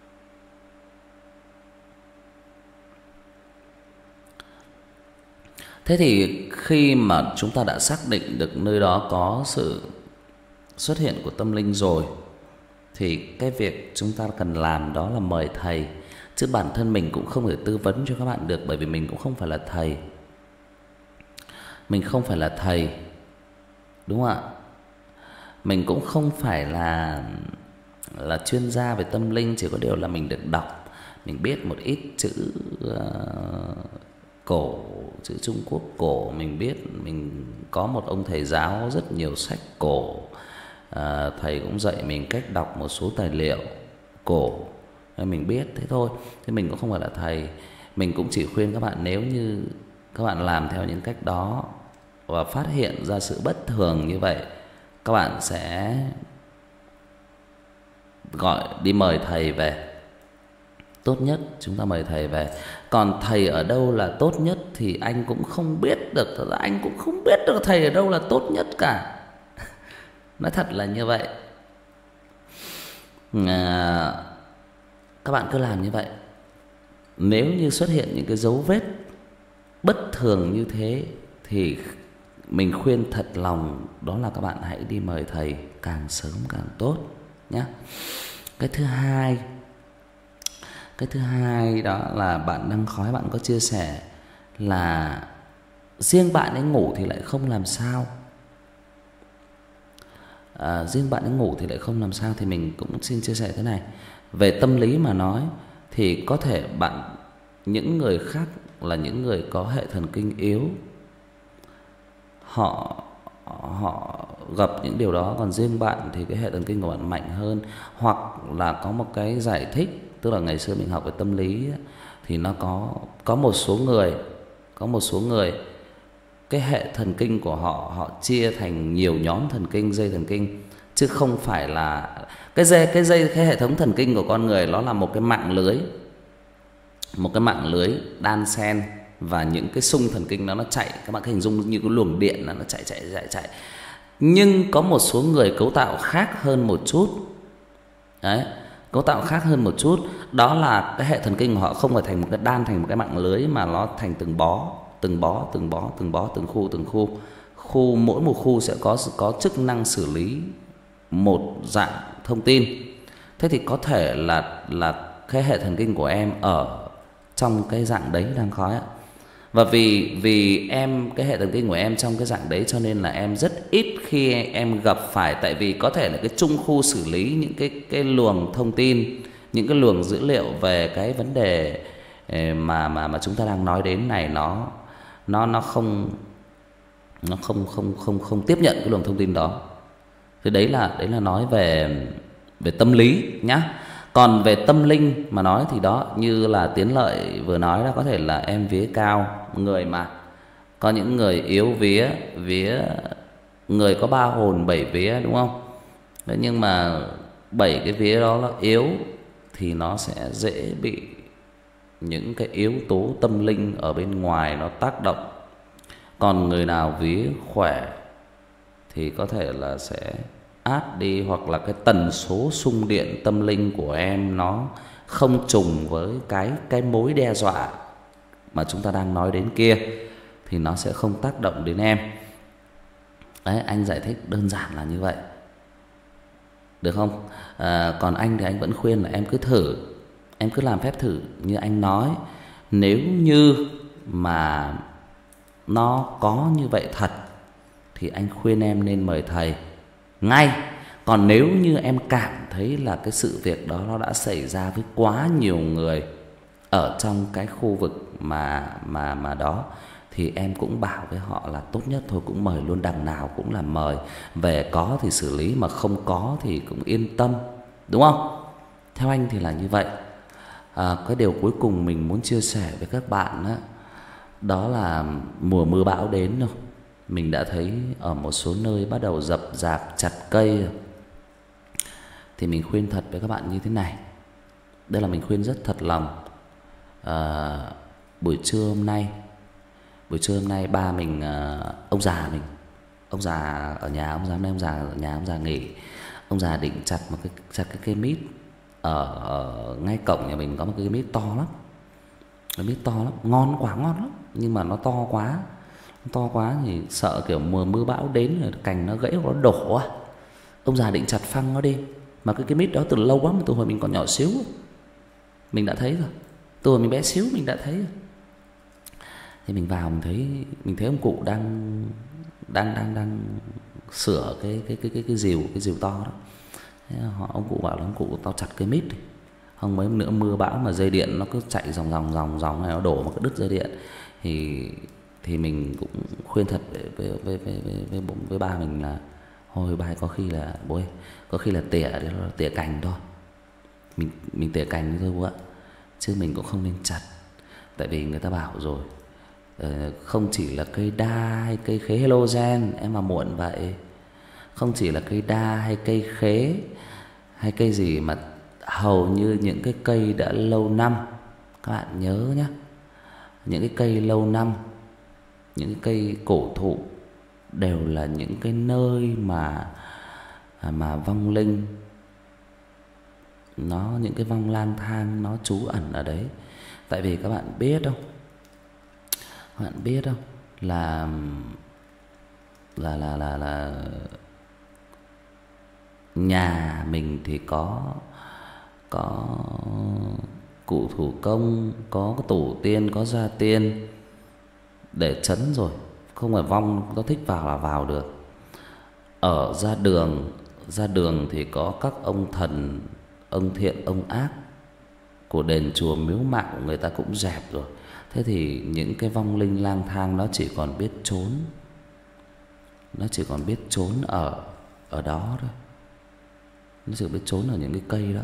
Thế thì khi mà chúng ta đã xác định được nơi đó có sự xuất hiện của tâm linh rồi, thì cái việc chúng ta cần làm đó là mời thầy. Chứ bản thân mình cũng không thể tư vấn cho các bạn được, bởi vì mình cũng không phải là thầy. Mình không phải là thầy, đúng không ạ? Mình cũng không phải là là chuyên gia về tâm linh. Chỉ có điều là mình được đọc, mình biết một ít chữ uh, cổ, chữ Trung Quốc cổ. Mình biết, mình có một ông thầy giáo rất nhiều sách cổ. à, Thầy cũng dạy mình cách đọc một số tài liệu cổ, nên mình biết thế thôi. Thế mình cũng không phải là thầy. Mình cũng chỉ khuyên các bạn, nếu như các bạn làm theo những cách đó và phát hiện ra sự bất thường như vậy, các bạn sẽ gọi đi mời thầy về. Tốt nhất chúng ta mời thầy về. Còn thầy ở đâu là tốt nhất thì anh cũng không biết được. Anh cũng không biết được thầy ở đâu là tốt nhất cả. Nói thật là như vậy. à, Các bạn cứ làm như vậy. Nếu như xuất hiện những cái dấu vết bất thường như thế thì mình khuyên thật lòng đó là các bạn hãy đi mời thầy, càng sớm càng tốt nhé. Cái thứ hai Cái thứ hai đó là bạn Đăng Khói, bạn có chia sẻ là riêng bạn ấy ngủ thì lại không làm sao. à, Riêng bạn ấy ngủ thì lại không làm sao. Thì mình cũng xin chia sẻ thế này. Về tâm lý mà nói thì có thể bạn, những người khác là những người có hệ thần kinh yếu, Họ họ gặp những điều đó. Còn riêng bạn thì cái hệ thần kinh của bạn mạnh hơn. Hoặc là có một cái giải thích, tức là ngày xưa mình học về tâm lý ấy, thì nó có có một số người, có một số người cái hệ thần kinh của họ họ chia thành nhiều nhóm thần kinh, dây thần kinh, chứ không phải là cái dây cái dây cái hệ thống thần kinh của con người nó là một cái mạng lưới, một cái mạng lưới đan xen, và những cái xung thần kinh đó nó chạy, các bạn hình dung như cái luồng điện nó chạy chạy chạy chạy. Nhưng có một số người cấu tạo khác hơn một chút. Đấy, cấu tạo khác hơn một chút, đó là cái hệ thần kinh của họ không phải thành một cái đan thành một cái mạng lưới, mà nó thành từng bó, từng bó, từng bó, từng bó, từng khu, từng khu. Khu mỗi một khu sẽ có có chức năng xử lý một dạng thông tin. Thế thì có thể là là cái hệ thần kinh của em ở trong cái dạng đấy đang khói ạ. Và vì vì em cái hệ thần kinh của em trong cái dạng đấy, cho nên là em rất ít khi em gặp phải. Tại vì có thể là cái trung khu xử lý những cái cái luồng thông tin, những cái luồng dữ liệu về cái vấn đề mà mà mà chúng ta đang nói đến này, nó nó nó không nó không không không không tiếp nhận cái luồng thông tin đó. Thì đấy là đấy là nói về về tâm lý nhá. Còn về tâm linh mà nói thì đó, như là Tiến Lợi vừa nói đó, có thể là em vía cao, người mà có những người yếu vía, vía người có ba hồn bảy vía, đúng không? Đấy, nhưng mà bảy cái vía đó nó yếu thì nó sẽ dễ bị những cái yếu tố tâm linh ở bên ngoài nó tác động. Còn người nào vía khỏe thì có thể là sẽ át đi, hoặc là cái tần số xung điện tâm linh của em nó không trùng với cái cái mối đe dọa mà chúng ta đang nói đến kia, thì nó sẽ không tác động đến em. Đấy, anh giải thích đơn giản là như vậy, được không? À, còn anh thì anh vẫn khuyên là em cứ thử, em cứ làm phép thử như anh nói. Nếu như mà nó có như vậy thật thì anh khuyên em nên mời thầy ngay. Còn nếu như em cảm thấy là cái sự việc đó nó đã xảy ra với quá nhiều người ở trong cái khu vực mà mà mà đó, thì em cũng bảo với họ là tốt nhất thôi cũng mời luôn, đằng nào cũng là mời. Về có thì xử lý, mà không có thì cũng yên tâm, đúng không? Theo anh thì là như vậy. À, cái điều cuối cùng mình muốn chia sẻ với các bạn đó, đó là mùa mưa bão đến rồi. Mình đã thấy ở một số nơi bắt đầu dập dạp chặt cây rồi. Thì mình khuyên thật với các bạn như thế này. Đây là mình khuyên rất thật lòng. à, Buổi trưa hôm nay Buổi trưa hôm nay ba mình, à, ông già mình Ông già ở nhà, ông già hôm nay ông già ở nhà, ông già nghỉ. Ông già định chặt một cái, chặt cái cây mít ở, ở ngay cổng nhà mình có một cái mít to lắm. Cái mít to lắm, ngon, quả ngon lắm. Nhưng mà nó to quá To quá thì sợ kiểu mùa mưa bão đến rồi cành nó gãy hoặc nó đổ á. Ông già định chặt phăng nó đi. Mà cái cái mít đó từ lâu lắm, từ hồi mình còn nhỏ xíu mình đã thấy rồi. Từ hồi mình bé xíu mình đã thấy rồi. Thì mình vào mình thấy mình thấy ông cụ đang đang đang đang sửa cái cái cái cái cái rìu cái rìu to đó. Thế họ ông cụ bảo là ông cụ tao chặt cây mít đi. Không mấy nữa mưa bão mà dây điện nó cứ chạy dòng dòng dòng dòng này, nó đổ một cái đứt dây điện thì thì mình cũng khuyên thật với với với với với, với, với ba mình là thôi ba có khi là bố ơi, có khi là tỉa tỉa cành thôi. Mình mình tỉa cành thôi bố ạ. Chứ mình cũng không nên chặt. Tại vì người ta bảo rồi, không chỉ là cây đa hay cây khế halogen em mà muộn vậy. Không chỉ là cây đa hay cây khế hay cây gì mà hầu như những cái cây đã lâu năm, các bạn nhớ nhé, những cái cây lâu năm, những cái cây cổ thụ đều là những cái nơi mà mà vong linh nó, những cái vong lang thang nó trú ẩn ở đấy. Tại vì các bạn biết không, các bạn biết không là là là là là nhà mình thì có có cụ thủ công, có tổ tiên, có gia tiên để trấn rồi, không phải vong nó thích vào là vào được. Ở ra đường, ra đường thì có các ông thần, ông thiện, ông ác của đền chùa miếu mạo người ta cũng dẹp rồi. Thế thì những cái vong linh lang thang nó chỉ còn biết trốn, nó chỉ còn biết trốn ở ở đó thôi. Nó chỉ biết trốn ở những cái cây đó.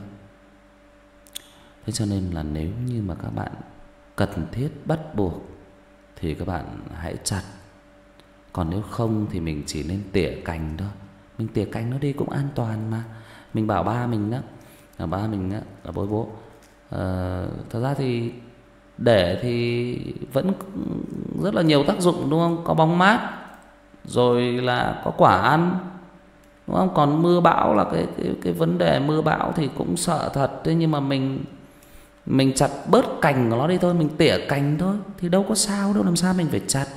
Thế cho nên là nếu như mà các bạn cần thiết bắt buộc thì các bạn hãy chặt. Còn nếu không thì mình chỉ nên tỉa cành thôi. Mình tỉa cành nó đi cũng an toàn mà. Mình bảo ba mình đó, là ba mình đó, là bố bố à, thật ra thì để thì vẫn rất là nhiều tác dụng đúng không? Có bóng mát, rồi là có quả ăn, đúng không? Còn mưa bão là cái cái cái vấn đề mưa bão thì cũng sợ thật. Thế nhưng mà mình mình chặt bớt cành của nó đi thôi, mình tỉa cành thôi thì đâu có sao đâu, làm sao mình phải chặt.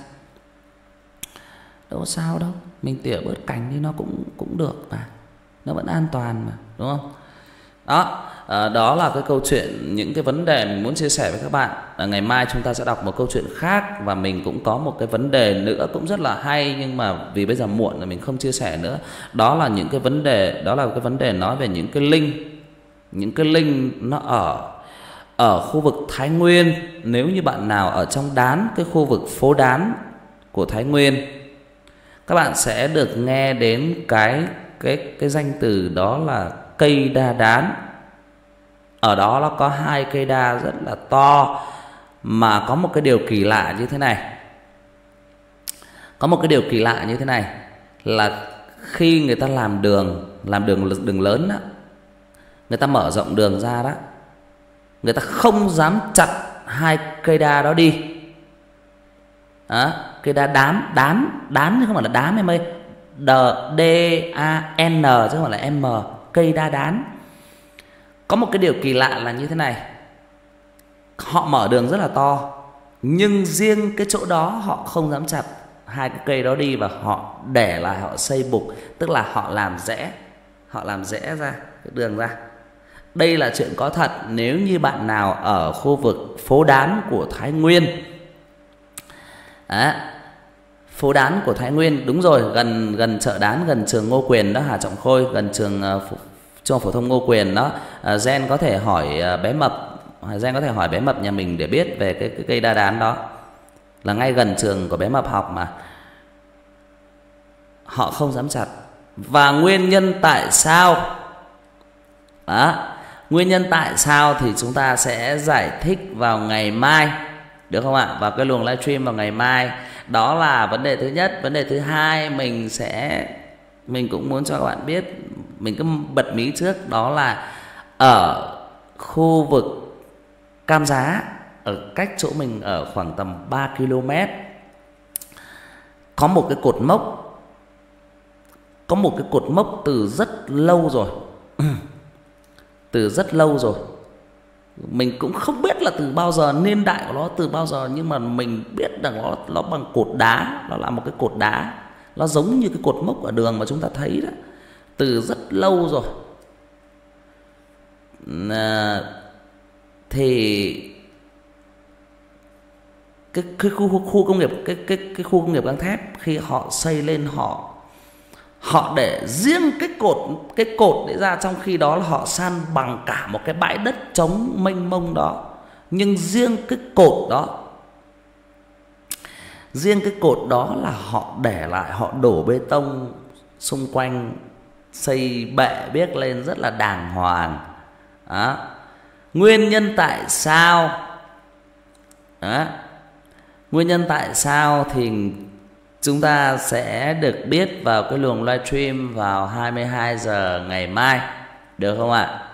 Đâu có sao đâu, mình tỉa bớt cành thì nó cũng cũng được mà, nó vẫn an toàn mà, đúng không? Đó, à, đó là cái câu chuyện, những cái vấn đề mình muốn chia sẻ với các bạn. À, ngày mai chúng ta sẽ đọc một câu chuyện khác, và mình cũng có một cái vấn đề nữa cũng rất là hay, nhưng mà vì bây giờ muộn rồi mình không chia sẻ nữa. Đó là những cái vấn đề, đó là cái vấn đề nói về những cái linh, những cái linh nó ở ở khu vực Thái Nguyên. Nếu như bạn nào ở trong Đán, cái khu vực phố Đán của Thái Nguyên, các bạn sẽ được nghe đến cái cái cái danh từ đó là cây đa đán. Ở đó nó có hai cây đa rất là to, mà có một cái điều kỳ lạ như thế này. Có một cái điều kỳ lạ như thế này là khi người ta làm đường, làm đường đường lớn đó, người ta mở rộng đường ra đó, người ta không dám chặt hai cây đa đó đi. Đó, cây đa đán, đán, đán chứ không phải là đám em ơi. D, D, A, N chứ không phải là M. Cây đa đán. Có một cái điều kỳ lạ là như thế này. Họ mở đường rất là to, nhưng riêng cái chỗ đó họ không dám chặt hai cái cây đó đi, và họ để lại, họ xây bục. Tức là họ làm rẽ, họ làm rẽ ra cái đường ra. Đây là chuyện có thật. Nếu như bạn nào ở khu vực phố Đán của Thái Nguyên, đó, phố Đán của Thái Nguyên, đúng rồi, gần gần chợ Đán, gần trường Ngô Quyền đó Hà Trọng Khôi, gần trường uh, trung học phổ thông Ngô Quyền đó. uh, Gen có thể hỏi uh, bé Mập, Gen có thể hỏi bé Mập nhà mình để biết về cái, cái cây đa đán đó, là ngay gần trường của bé Mập học mà. Họ không dám chặt. Và nguyên nhân tại sao đó, nguyên nhân tại sao thì chúng ta sẽ giải thích vào ngày mai, được không ạ? Vào cái luồng livestream vào ngày mai. Đó là vấn đề thứ nhất. Vấn đề thứ hai mình sẽ mình cũng muốn cho các bạn biết, mình cứ bật mí trước, đó là ở khu vực Cam Giá, ở cách chỗ mình ở khoảng tầm ba ki lô mét, có một cái cột mốc. Có một cái cột mốc từ rất lâu rồi. Từ rất lâu rồi. Mình cũng không biết là từ bao giờ, niên đại của nó từ bao giờ, nhưng mà mình biết rằng nó, nó bằng cột đá. Nó là một cái cột đá, nó giống như cái cột mốc ở đường mà chúng ta thấy đó, từ rất lâu rồi. à, Thì cái, cái khu, khu công nghiệp cái, cái, cái khu công nghiệp gang thép, khi họ xây lên, họ Họ để riêng cái cột Cái cột đấy ra, trong khi đó là họ san bằng cả một cái bãi đất trống mênh mông đó. Nhưng riêng cái cột đó Riêng cái cột đó là họ để lại, họ đổ bê tông xung quanh, xây bệ biếc lên rất là đàng hoàng đó. Nguyên nhân tại sao đó, Nguyên nhân tại sao thì chúng ta sẽ được biết vào cái luồng livestream vào hai mươi hai giờ ngày mai, được không ạ?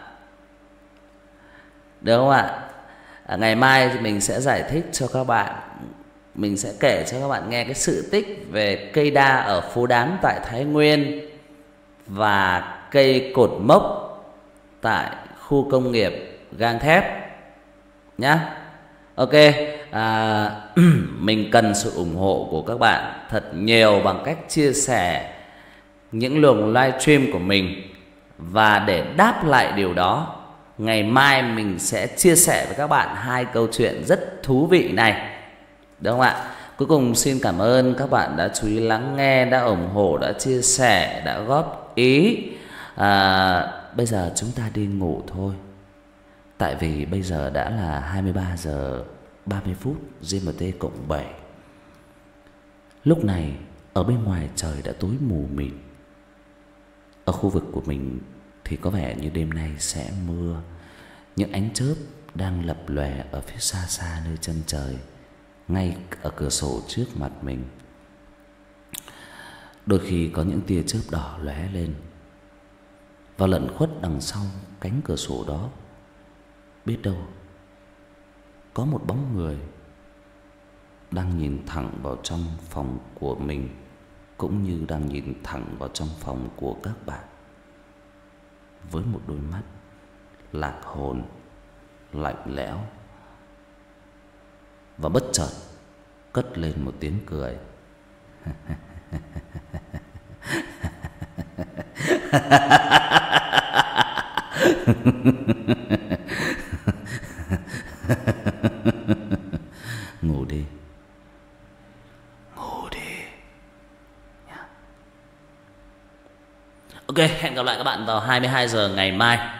Được không ạ? À, ngày mai thì mình sẽ giải thích cho các bạn, mình sẽ kể cho các bạn nghe cái sự tích về cây đa ở phố Đán tại Thái Nguyên và cây cột mốc tại khu công nghiệp gang thép nhá. Ok, à, mình cần sự ủng hộ của các bạn thật nhiều bằng cách chia sẻ những luồng livestream của mình. Và để đáp lại điều đó, ngày mai mình sẽ chia sẻ với các bạn hai câu chuyện rất thú vị này, đúng không ạ? Cuối cùng xin cảm ơn các bạn đã chú ý lắng nghe, đã ủng hộ, đã chia sẻ, đã góp ý. à, Bây giờ chúng ta đi ngủ thôi. Tại vì bây giờ đã là hai mươi ba giờ ba mươi phút giê em tê cộng bảy. Lúc này ở bên ngoài trời đã tối mù mịt. Ở khu vực của mình thì có vẻ như đêm nay sẽ mưa. Những ánh chớp đang lập lòe ở phía xa xa nơi chân trời, ngay ở cửa sổ trước mặt mình. Đôi khi có những tia chớp đỏ lóe lên, và lẩn khuất đằng sau cánh cửa sổ đó, biết đâu có một bóng người đang nhìn thẳng vào trong phòng của mình, cũng như đang nhìn thẳng vào trong phòng của các bạn, với một đôi mắt lạc hồn, lạnh lẽo, và bất chợt cất lên một tiếng cười. Ngủ đi, ngủ đi. Ok, hẹn gặp lại các bạn vào hai mươi hai giờ ngày mai.